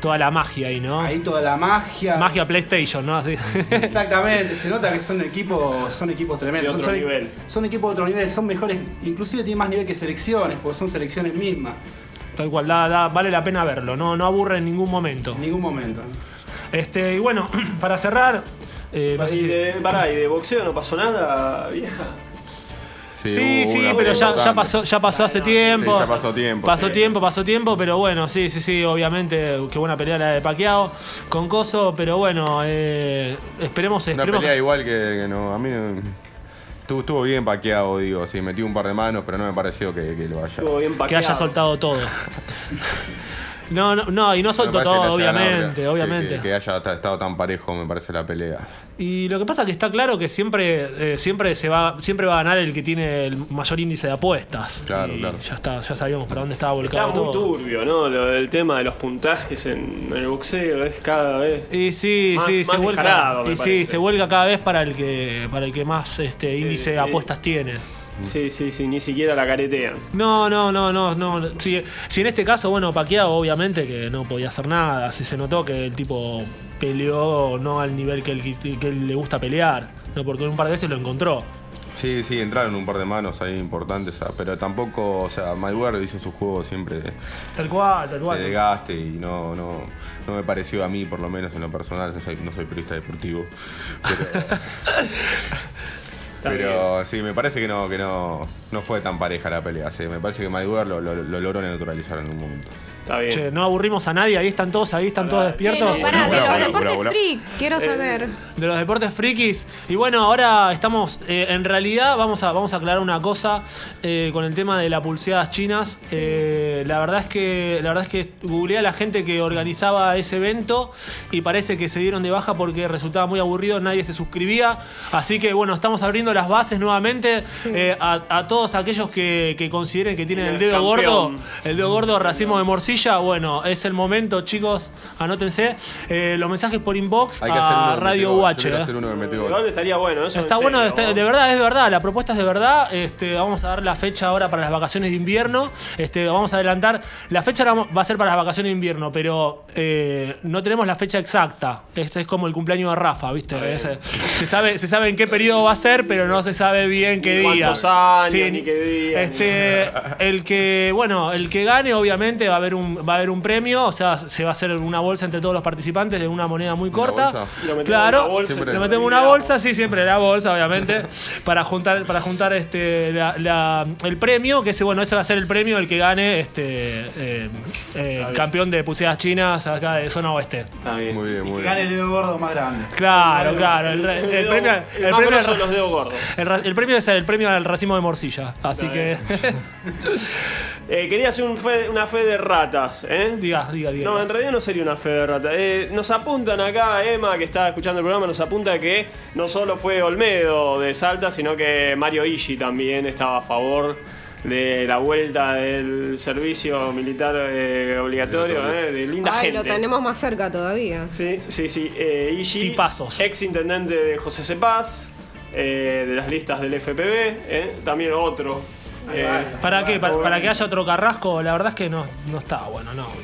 toda la magia ahí, ¿no? Ahí toda la magia. Magia PlayStation, ¿no? Así. Exactamente, se nota que son equipos, son equipos tremendos. De otro son, nivel. Son equipos de otro nivel, son mejores, inclusive tienen más nivel que selecciones, porque son selecciones mismas. Tal cual, da, da, vale la pena verlo, no, no aburre en ningún momento. En ningún momento. Este, y bueno, para cerrar. Eh, no sé y, si- de, pará, ¿y de boxeo no pasó nada, vieja? Sí, hubo sí, una pero ya, importante. ya pasó, ya pasó hace tiempo. Sí, ya pasó tiempo, Pasó sí. tiempo, pasó tiempo, pero bueno, sí, sí, sí, obviamente, qué buena pelea la de Pacquiao con Coso, pero bueno, eh, esperemos, Una esperemos. pelea que- igual que, que no. A mí no- estuvo, estuvo bien paqueado, digo. Sí, metió un par de manos, pero no me pareció que, que lo vaya. Estuvo bien que paqueado. haya soltado todo. No, no, no, y no Me soltó parece que todo, haya ganado, obviamente, que- obviamente. Que, que haya estado tan parejo, me parece la pelea. Y lo que pasa es que está claro que siempre, eh, siempre se va, siempre va a ganar el que tiene el mayor índice de apuestas. Claro, Y claro. Ya está, ya sabíamos para dónde estaba Está volcado muy todo. turbio, ¿no? Lo del tema de los puntajes en, en el boxeo es cada vez. Y sí, Más- sí, más se vuelca. descarado, me Y sí, parece. se vuelca cada vez para el que, para el que más este índice de eh. apuestas tiene. Sí, sí, sí, ni siquiera la caretean. No, no, no, no, no. Si, si en este caso, bueno, Pacquiao obviamente que no podía hacer nada. Si se notó que el tipo peleó no al nivel que, él, que él le gusta pelear. No, porque un par de veces lo encontró. Sí, sí, entraron un par de manos ahí importantes, ah, pero tampoco, o sea, Mayweather hizo su juego siempre de, Tal cual, tal cual. de desgaste y no, no, no me pareció a mí, por lo menos en lo personal, no soy, no soy periodista deportivo. Pero, pero sí, me parece que no, que no, no fue tan pareja la pelea. Sí, me parece que Mayweather lo, lo, lo logró neutralizar en un momento. Está bien. Che, no aburrimos a nadie, ahí están todos, ahí están todos despiertos. Che, pará, de Hola, los hola, deportes hola, hola. freak, quiero saber. De los deportes frikis. Y bueno, ahora estamos. eh, en realidad, vamos a, vamos a aclarar una cosa eh, con el tema de las pulseadas chinas. Eh, la verdad es que. La verdad es que googleé a la gente que organizaba ese evento y parece que se dieron de baja porque resultaba muy aburrido, nadie se suscribía. Así que bueno, estamos abriendo las bases nuevamente eh, a, a todos aquellos que, que consideren que tienen el dedo Campeón. gordo. El dedo gordo, racimo de morcilla. Bueno, es el momento, chicos. Anótense. Eh, los mensajes por inbox Hay que hacer uno a que Radio metió gol. Yo Watch. quiero eh. hacer uno que metió gol. Igual estaría bueno, eso. Está en bueno, serio, está- ¿no? de verdad, es de verdad, la propuesta es de verdad. Este, vamos a dar la fecha ahora para las vacaciones de invierno. Este, vamos a adelantar. La fecha ahora va a ser para las vacaciones de invierno, pero eh, no tenemos la fecha exacta. Este es como el cumpleaños de Rafa, ¿viste? Es, eh, se, sabe, se sabe en qué periodo va a ser, pero no se sabe bien qué Ni día. cuántos años, ni qué día, Este, el que, bueno, el que gane, obviamente, va a haber un, va a haber un premio. O sea, se va a hacer una bolsa entre todos los participantes de una moneda muy corta. bolsa? Y lo metemos Claro, en una bolsa, Siempre- lo metemos en una bolsa, sí, siempre la bolsa, obviamente, para juntar, para juntar este la- la- el premio, que ese, bueno, ese va a ser el premio el que gane este eh, eh, campeón de pulseadas chinas acá de zona oeste. Está bien. Muy bien, Y muy que bien. gane el dedo gordo más grande. Claro, claro. El, el dedo- premio, el el más premio, grosso de los dedos gordos. el ra- el premio es el premio al racimo de morcilla. Así que. Eh, quería hacer un fe- una fe de ratas, ¿eh? diga, diga, diga. No, en realidad no sería una fe de ratas. Eh, nos apuntan acá, Emma, que está escuchando el programa, nos apunta que no solo fue Olmedo de Salta, sino que Mario Ishi también estaba a favor de la vuelta del servicio militar eh, obligatorio, eh, de linda Ay, gente. lo tenemos más cerca todavía. Sí, sí, sí. Eh, Ishi, Tipazos. ex intendente de José Cepaz, eh, de las listas del F P B, eh, también otro. eh, ¿Para qué? Para, para que haya otro Carrasco, la verdad es que no, no está bueno, no.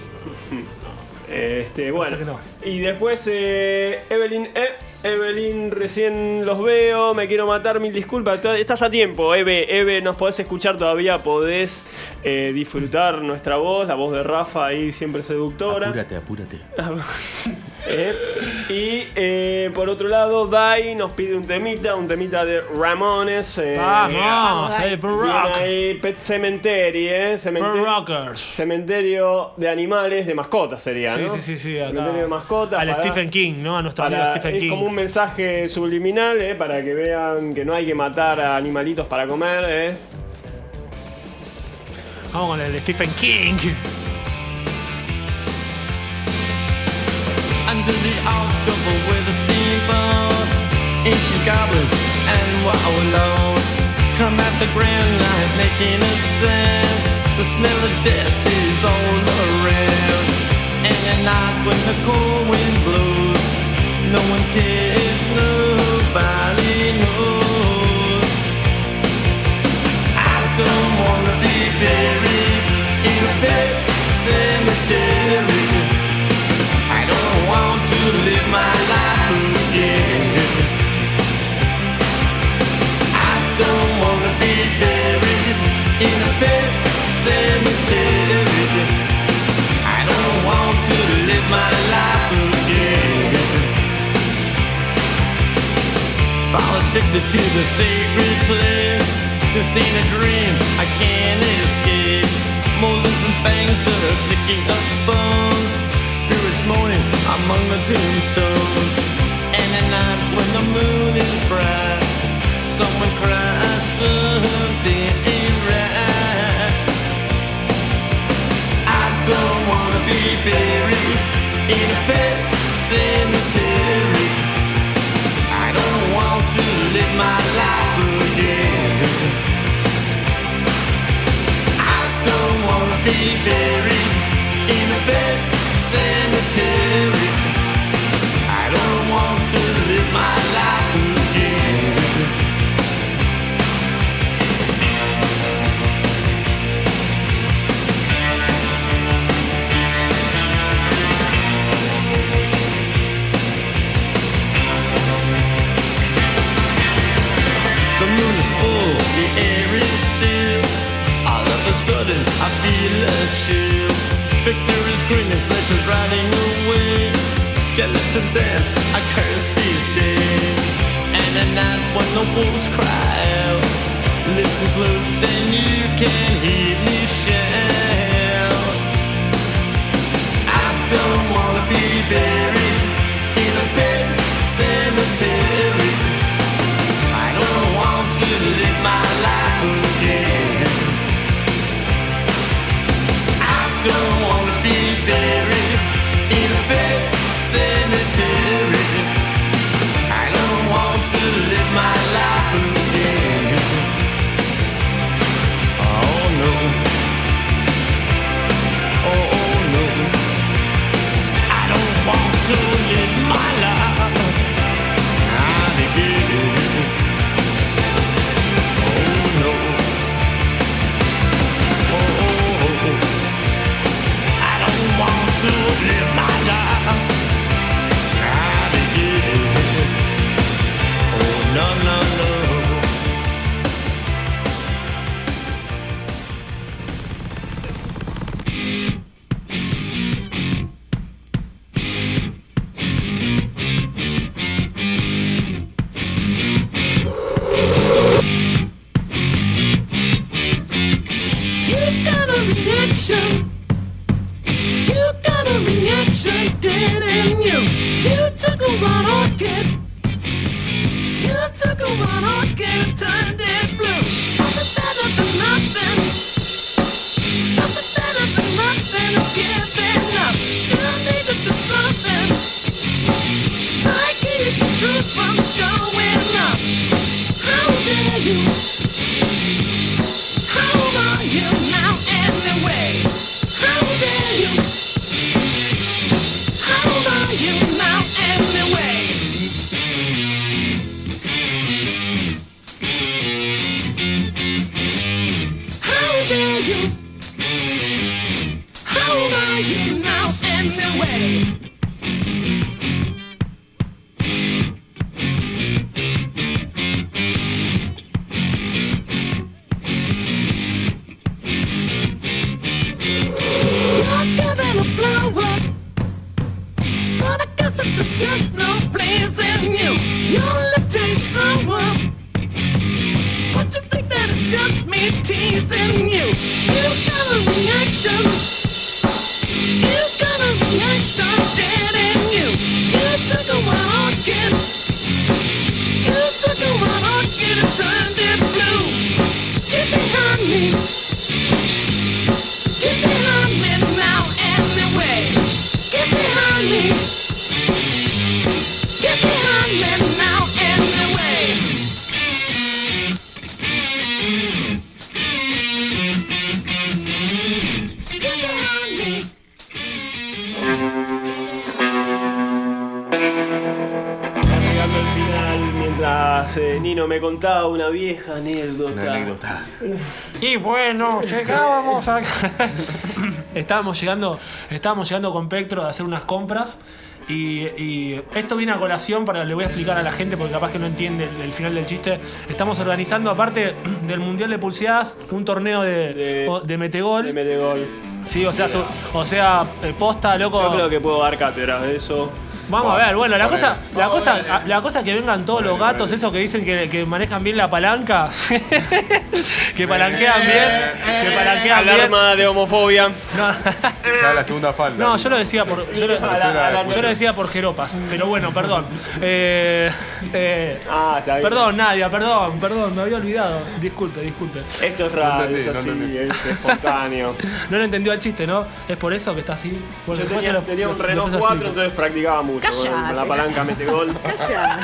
Este, bueno. que no. Y después eh, Evelyn, eh, Evelyn, recién los veo, me quiero matar, mil disculpas. to- Estás a tiempo, Eve, Eve, nos podés escuchar todavía, podés eh, disfrutar nuestra voz, la voz de Rafa ahí siempre seductora. Apúrate, apúrate. Eh, y eh, por otro lado, Dai nos pide un temita, un temita de Ramones. Eh, Vamos, Dai. eh, per Viene rock. ahí Pet Cemetery, eh, Per Cementerio. rockers. Cementerio de animales, de mascotas sería, Sí, ¿no? sí, sí, sí. acá. Cementerio de mascotas. Al para- Stephen King, ¿no? A nuestro amigo para- Stephen es King. como un mensaje subliminal, ¿eh? Para que vean que no hay que matar a animalitos para comer, ¿eh? Vamos con el de Stephen King. Under the October with the steamboats, ancient goblins and wallows come at the grand light making a sound. The smell of death is all around. And at night when the cold wind blows, no one cares, nobody knows. I don't wanna be buried in a pet cemetery. addicted to the sacred place. This ain't a dream, I can't escape. Molars and fangs that are clicking up bones. Spirits moaning among the tombstones. And at night when the moon is bright, someone cries something ain't right. I don't wanna be buried in a pet cemetery. I don't want to live my life again. I don't wanna be buried in a pet cemetery. I don't want to live my life again. The moon is full, the air is still. All of a sudden I feel a chill. Victor is grinning, flesh is riding away. Skeleton dance, I curse these days. And at night when the wolves cry out, listen close and you can hear me shout. I don't wanna be buried in a big cemetery. I don't want to live my life again. I don't wanna be buried in a big cemetery. I don't want to live my life again. Oh no. Oh, oh no. I don't want to live my life again. Oh no. Oh, oh, oh. I don't want to live my life. Oh, no, no, no. You got a reaction. You got a reaction, didn't you? You took a one orchid. You took a one orchid and turned it blue. Something better than nothing. Something better than nothing is giving up. You need to do something. Try to keep the truth from showing up. How dare you? How are you now anyway? How dare you? How are you now anyway? How dare you? How are you now anyway? You're given a flower, but I guess that there's just no place in you. Your lip tastes sour, but you think that it's just me teasing you. You got a reaction. You got a reaction, didn't you? You took a wild orchid. You took a wild orchid and turned it blue. Get behind me. Get behind me now anyway. Get behind me. Get behind me now anyway. Get behind me. Llegando al final, mientras eh, Nino me contaba una vieja anécdota. Una anécdota. Y bueno, llegábamos a... estábamos llegando, estábamos llegando con Pectro a hacer unas compras. Y, y esto viene a colación para, le voy a explicar a la gente porque capaz que no entiende el, el final del chiste. Estamos organizando, aparte del Mundial de Pulseadas, un torneo de, De- o- de metegol. De Metegol. Sí, o sea, su- o sea, eh, posta, loco. Yo creo que puedo dar cátedra de eso. Vamos a ver, bueno, la Ponele. cosa, la cosa, la cosa que vengan todos los gatos, esos que dicen que, que manejan bien la palanca, que palanquean bien, que palanquean bien. Alarma de homofobia. No, Ya la segunda falta. no, yo lo decía por, yo lo, yo lo decía por jeropas, pero bueno, perdón. Eh, eh, Ah, está bien. perdón, Nadia, perdón, perdón, me había olvidado. Disculpe, disculpe. Esto es radio, entendí, es no así, entendí. es espontáneo. No lo entendió el chiste, ¿no? Es por eso que está así. Bueno, Yo después tenía, se lo- tenía un lo- Renault después lo cuatro, explico. entonces practicaba mucho. Cállate. Con la palanca mete gol. Calla.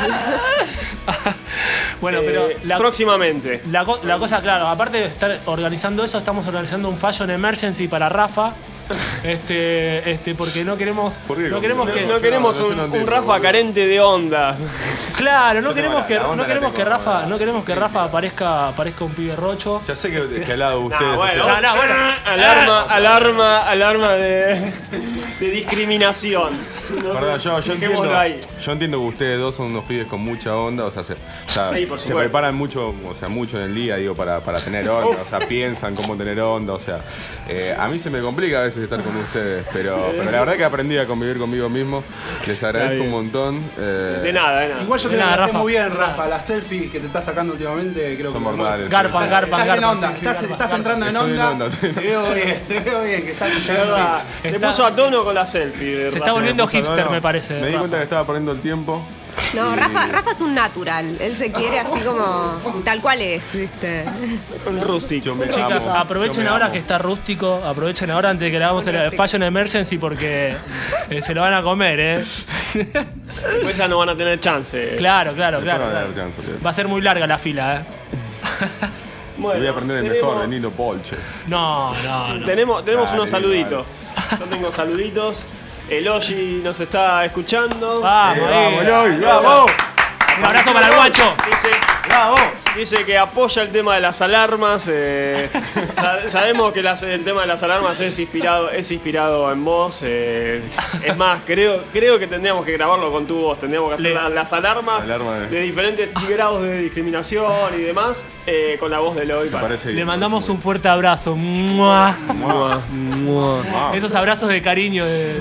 Bueno, pero Eh, la, próximamente. la, co- la cosa, claro, aparte de estar organizando eso, estamos organizando un Fashion Emergency para Rafa. Este, este, porque no queremos, ¿Por qué? no queremos No, que, no queremos no, yo un, no un entiendo, Rafa boludo. carente de onda. claro, no Yo tengo queremos la- que, la onda no la queremos tengo, que Rafa, boludo. no queremos que Rafa aparezca, aparezca un pibe rocho. Ya sé que, que al lado de ustedes. No, o bueno, sea, no, no, bueno. alarma, alarma, alarma de, de discriminación. Perdón, yo, yo, Dejémoslo entiendo, ahí. yo entiendo que ustedes dos son unos pibes con mucha onda, o sea, se, o sea, Sí, por se supuesto. preparan mucho, o sea, mucho en el día, digo, para, para tener onda, o sea, piensan cómo tener onda, o sea, eh, a mí se me complica a veces estar con ustedes, pero, pero la verdad que aprendí a convivir conmigo mismo, les agradezco bien. un montón. eh, De nada, de nada. Igual yo De creo que nada, lo haces Rafa. muy bien, De nada. Rafa. La selfie que te estás sacando últimamente, creo Son que. mortales. Garpan, sí. garpan, Estás en garpan, onda, sí, sí, estás, garpan, estás garpan. entrando en Estoy en onda. onda, estoy en Te veo bien, te veo bien, que estás Es verdad, te Está- puso a tono con la selfie. de Se está Rafa. volviendo O sea, hipster, no, no, me parece. Me di Rafa. cuenta que estaba perdiendo el tiempo. No, y- Rafa, Rafa es un natural. Él se quiere así como tal cual es, ¿viste? Un rústico. Yo me Chicas, amo, aprovechen yo me ahora amo. que está rústico, aprovechen ahora antes de que le hagamos el Fashion Emergency porque eh, se lo van a comer, ¿eh? Después ya no van a tener chance. Claro, claro, Después claro. no van a claro. tener chance, Va a ser muy larga la fila, ¿eh? Bueno, Voy a aprender el tenemos- mejor de Nino Polche. No, no, no. Tenemos, tenemos Dale, unos saluditos. Yo tengo saluditos. El Oji nos está escuchando. Vamos, Eh, ahí. ¡Vamos, Eloy! ¡Vamos! Un abrazo para el guacho. Dice, ¡Vamos! dice que apoya el tema de las alarmas. eh, sa- sabemos que las- el tema de las alarmas es inspirado, es inspirado en vos. eh, es más, creo, creo que tendríamos que grabarlo con tu voz. Tendríamos que hacer Le- la- las alarmas Alarma de- de diferentes grados de discriminación y demás eh, con la voz de Eloy. Me para- parece Le bien, mandamos parece un fuerte abrazo. ¡Mua! Mua, mua. muy- Esos abrazos de cariño. De...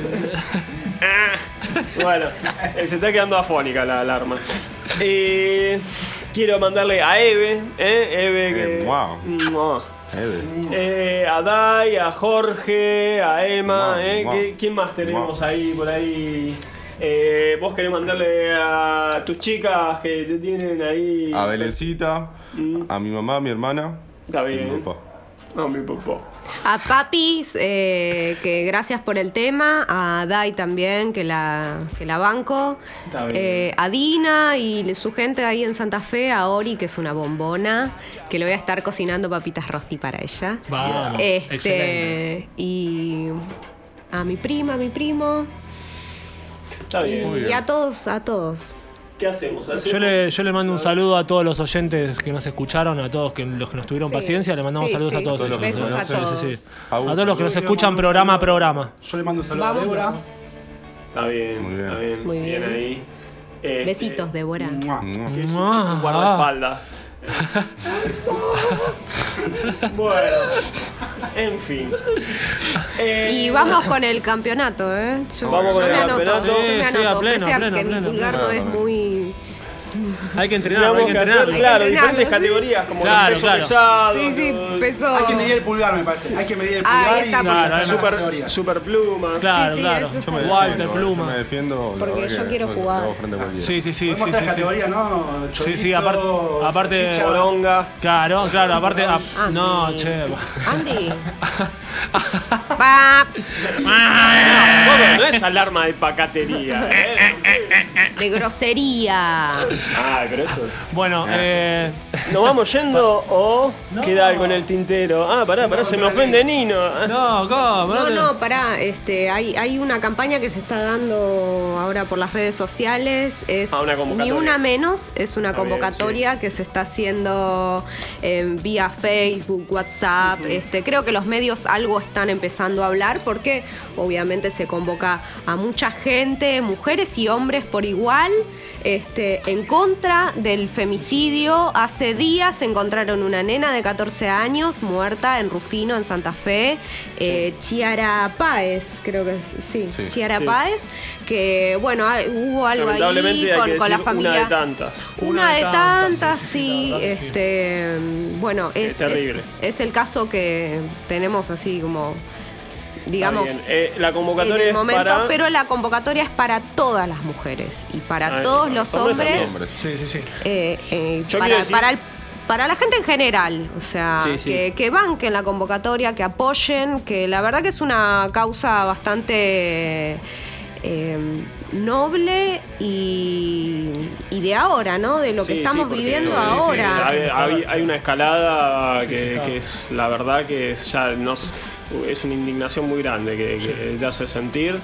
Bueno, eh, se está quedando afónica la alarma. Eh, quiero mandarle a Eve, ¿eh? Eve que. Eh, wow. Mua. Ede. Eh, a Dai, a Jorge, a Emma, Mua, ¿eh? mua. ¿Qué- ¿Quién más tenemos Mua. ahí por ahí? Eh, ¿Vos querés mandarle a tus chicas que te tienen ahí? A Belencita, a mi mamá, a mi hermana. Está y a mi bien. papá. No, mi papá. A Papis, eh, que gracias por el tema. A Dai también, que la, que la banco. Está bien. Eh, a Dina y su gente ahí en Santa Fe. A Ori, que es una bombona. Que le voy a estar cocinando papitas rosti para ella. Vamos. Este, Excelente. y a mi prima, a mi primo. Está bien. Y a todos, a todos. ¿Qué hacemos? ¿Hacemos? Yo le, yo le mando un saludo a todos los oyentes que nos escucharon, a todos que, los que nos tuvieron Sí. paciencia, le mandamos Sí, saludos sí. a todos. ellos. Besos a Sí, todos. sí, sí. A A vos, todos los que nos Yo le escuchan mando un programa a saludo- programa. Yo le mando un saludo Vamos. a Débora. Está bien, Muy bien. está bien. Muy bien. ahí. Este, Besitos, Débora. Mua. Mua. Que es un, Ah. es un guardaespaldas. Bueno, en fin. Eh, Y vamos con el campeonato, ¿eh? Yo, Vamos yo con me el anoto, campeonato. yo me Sí, sí, a anoto, pleno, pese a pleno, que pleno. mi pulgar no es Claro, muy... Hay que entrenar, Tenemos hay que que entrenar. hacer, claro, Hay que diferentes entrenar, categorías, como Claro, el peso claro. pesado. Sí, sí, el- pesó. Hay que medir el pulgar, me parece. Hay que medir el Ahí pulgar está, y porque- hacer las super, categorías. super pluma. Claro, Sí, sí, claro. eso está Yo me bien. Walter defiendo, Pluma. Yo me defiendo. la Porque verdad yo que quiero no- jugar. no hago frente a cualquiera. Sí, sí, sí. Podemos sí, hacer sí, categorías, ¿no? Sí, Chorizo, sí, aparte, aparte salchicha. Poronga. claro, claro, aparte, ap- Andy. no, che. Andy. Pa, No, no es alarma de pacatería. ¿eh? de grosería. Ah, pero eso. Bueno, eh, ¿Nos vamos yendo o queda algo en el tintero? Ah, pará, pará, se me ofende Nino. Ah, no, ¿cómo? No, te- no, pará, este, hay, hay una campaña que se está dando ahora por las redes sociales, es Ah, una convocatoria. Ni Una Menos, es una Está bien, convocatoria que se está haciendo eh, vía Facebook, WhatsApp, este, creo que los medios algo están empezando a hablar porque obviamente se convoca a mucha gente, mujeres y hombres por igual, igual, este, en contra del femicidio. Hace días encontraron una nena de catorce años muerta en Rufino, en Santa Fe. Eh, Chiara Páez, creo que es, sí, Sí. Chiara Sí. Páez, que bueno, hay- hubo algo ahí Lamentablemente hay con, que con la decir familia. una de tantas. Una, Una de de tantas, tantas, sí, sí, sí, la verdad que sí. este, bueno, es, Es terrible. es, es el caso que tenemos así como, Está digamos, bien. Eh, la en convocatoria el es momento, para... pero la convocatoria es para todas las mujeres y para Ah, todos para los los hombres hombres, Hombres. Sí, sí, sí. eh, eh, Yo para, quiero decir- para, el- para la gente en general, o sea, Sí, sí. Que, que banquen la convocatoria, que apoyen, que la verdad que es una causa bastante eh, noble y, y de ahora, ¿no? De lo que Sí, estamos sí, porque viviendo sí, ahora. sí, hay, hay- hay una escalada Sí, que, sí, está. que es la verdad que es, ya nos, es una indignación muy grande que, que te hace sentir.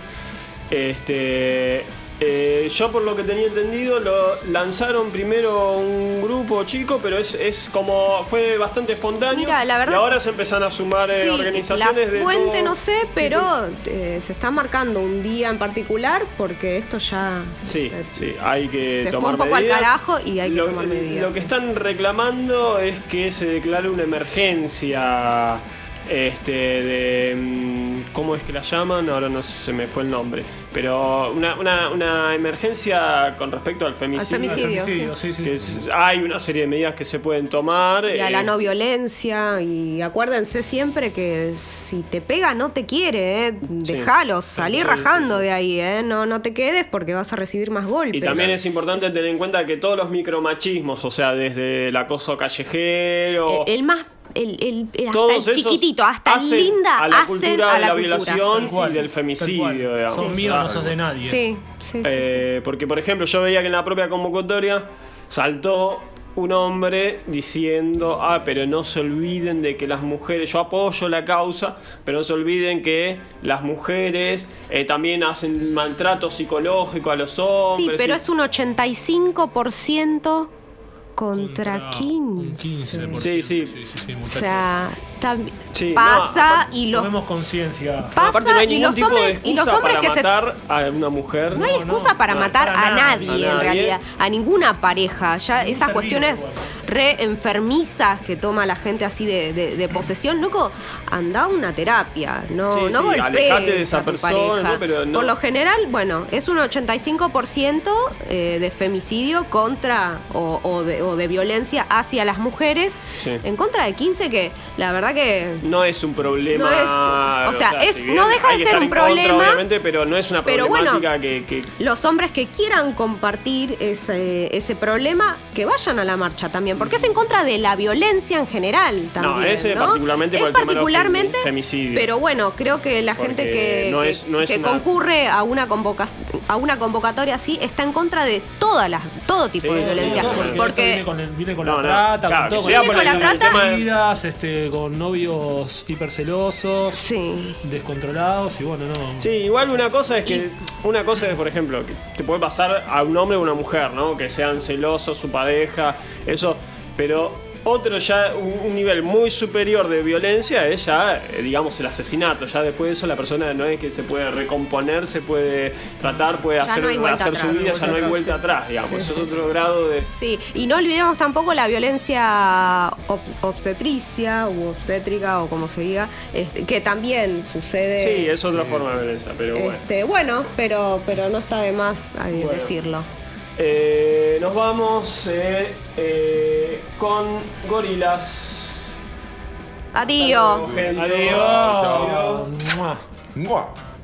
Este, eh, yo por lo que tenía entendido lo lanzaron primero un grupo chico, pero es, es como fue bastante espontáneo. Mira, la verdad- y ahora se empiezan a sumar eh, Sí, organizaciones de la fuente todo- no sé, pero eh, se está marcando un día en particular porque esto ya Sí, eh, sí, hay que se fue tomar un poco al medidas. carajo y hay que lo, tomar medidas. Lo que están reclamando es que se declare una emergencia, este, de mm, ¿cómo es que la llaman? Ahora no se me fue el nombre, pero una, una, una emergencia con respecto al femicidio. Al femicidio. Femicidio, sí, sí. Que es- hay una serie de medidas que se pueden tomar. Y a la eh, no violencia, y acuérdense siempre que si te pega no te quiere, ¿eh? Déjalo, salí sí, rajando sí, sí. de ahí, ¿eh? No, no te quedes porque vas a recibir más golpes. Y también es importante tener en cuenta que todos los micromachismos, o sea, desde el acoso callejero, el, el más, el, el, el hasta todos el esos chiquitito, hasta el hacen linda, a la hacen cultura a de la, la cultura. violación Sí, y sí, Cual, del tal femicidio, cual. digamos. Son míos, no sos de nadie. Sí, sí, sí. Eh, porque, por ejemplo, yo veía que en la propia convocatoria saltó un hombre diciendo, ah, pero no se olviden de que las mujeres, yo apoyo la causa, pero no se olviden que las mujeres eh, también hacen maltrato psicológico a los Sí, hombres. pero y- es un ochenta y cinco por ciento contra Un quince. quince por ciento. Sí, sí. sí, sí, O muchachos. sea, tam- Sí, pasa no, y los Tomemos conciencia. pasa Aparte no hay y ningún los tipo hombres de y excusa los hombres para que se matar a una mujer. no hay No, excusa no, para no, matar para a nadie. nadie, A en nadie. realidad, a ninguna pareja. Ya esas ser cuestiones vivo, igual. re enfermizas que toma la gente así de, de- de posesión, loco, anda a una terapia, no, Sí, no sí, golpees alejate de esa a tu persona, pareja. ¿no? Pero no. Por lo general, bueno, es un ochenta y cinco por ciento eh, de femicidio contra o, o de, o de violencia hacia las mujeres, Sí. en contra de quince, que la verdad que No es un problema. No es- o sea, es- si bien no deja hay de que ser estar un en contra, problema, obviamente, pero no es una pero bueno, problemática que, que- los hombres que quieran compartir ese, ese problema, que vayan a la marcha también, porque es en contra de la violencia en general también. No, ese ¿no? particularmente es por el tema de los particularmente, femi- femicidios. pero bueno, creo que la Porque gente que, no que- es- no es que una- concurre a una convoca a una convocatoria así está en contra de todas las todo tipo Sí, de sí, violencia, sí, Porque, esto porque viene con, el- viene con No, la no, trata, claro, con todo. que sea Viene por con el- la el trata. tema de- Vidas, este, con novios hipercelosos, sí. descontrolados y bueno, no. Sí, igual una cosa es que. Una cosa es, por ejemplo, que te puede pasar a un hombre o una mujer, ¿no? Que sean celosos, su pareja, eso. Pero otro ya, un, un nivel muy superior de violencia es ya, eh, digamos, el asesinato. Ya después de eso la persona no es que se puede recomponer, se puede tratar, puede Ya hacer, no hay vuelta hacer su atrás, vida, no ya no hay vuelta vuelta atrás, atrás, digamos. Sí, Eso sí. es otro grado de. Sí, y no olvidemos tampoco la violencia ob- obstetricia u obstétrica o como se diga, este, que también sucede. Sí, es otra forma de violencia, pero bueno. Este, bueno, pero, pero no está de más eh, Bueno. decirlo. Eh, nos vamos eh, eh, con Gorilas. Adiós. Adiós. Mua. ¡Mua!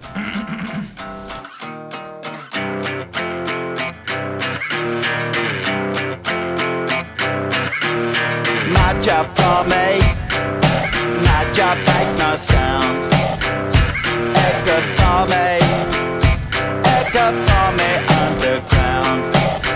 My job for me, my job make no sound. Echo for me, echo for me underground.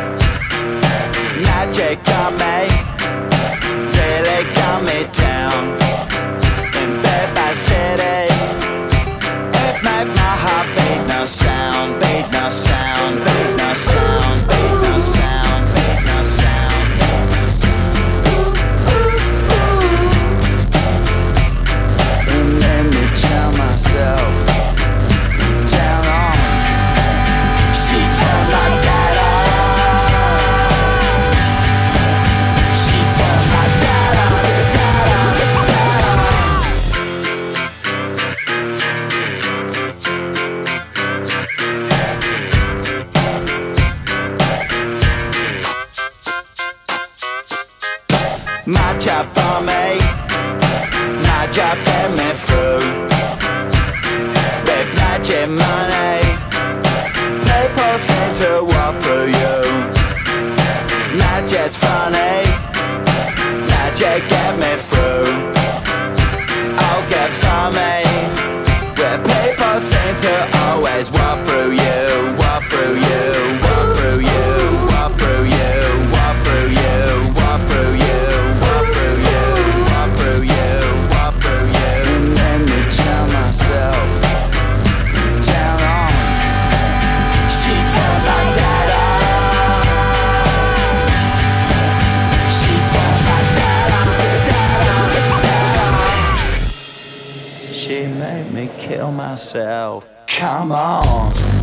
Magic on me, really got me down. In Bed By City, it made my heart beat no sound, beat no sound, beat no sound, beat no sound, beat no sound. And then me tell myself, down on. She turned my dad off. job for me, my job get me through. With magic money, people seem to walk through you. Magic's funny, magic get me through. Oh, get for me, where people seem to always walk through you, walk through you, walk through you, walk through you, walk through you, walk through you, walk through you, walk through you, walk through you. And then me tell myself, down on, she turned my dad on. She turned my dad on, dad on, dad on. She made me kill myself. Come on.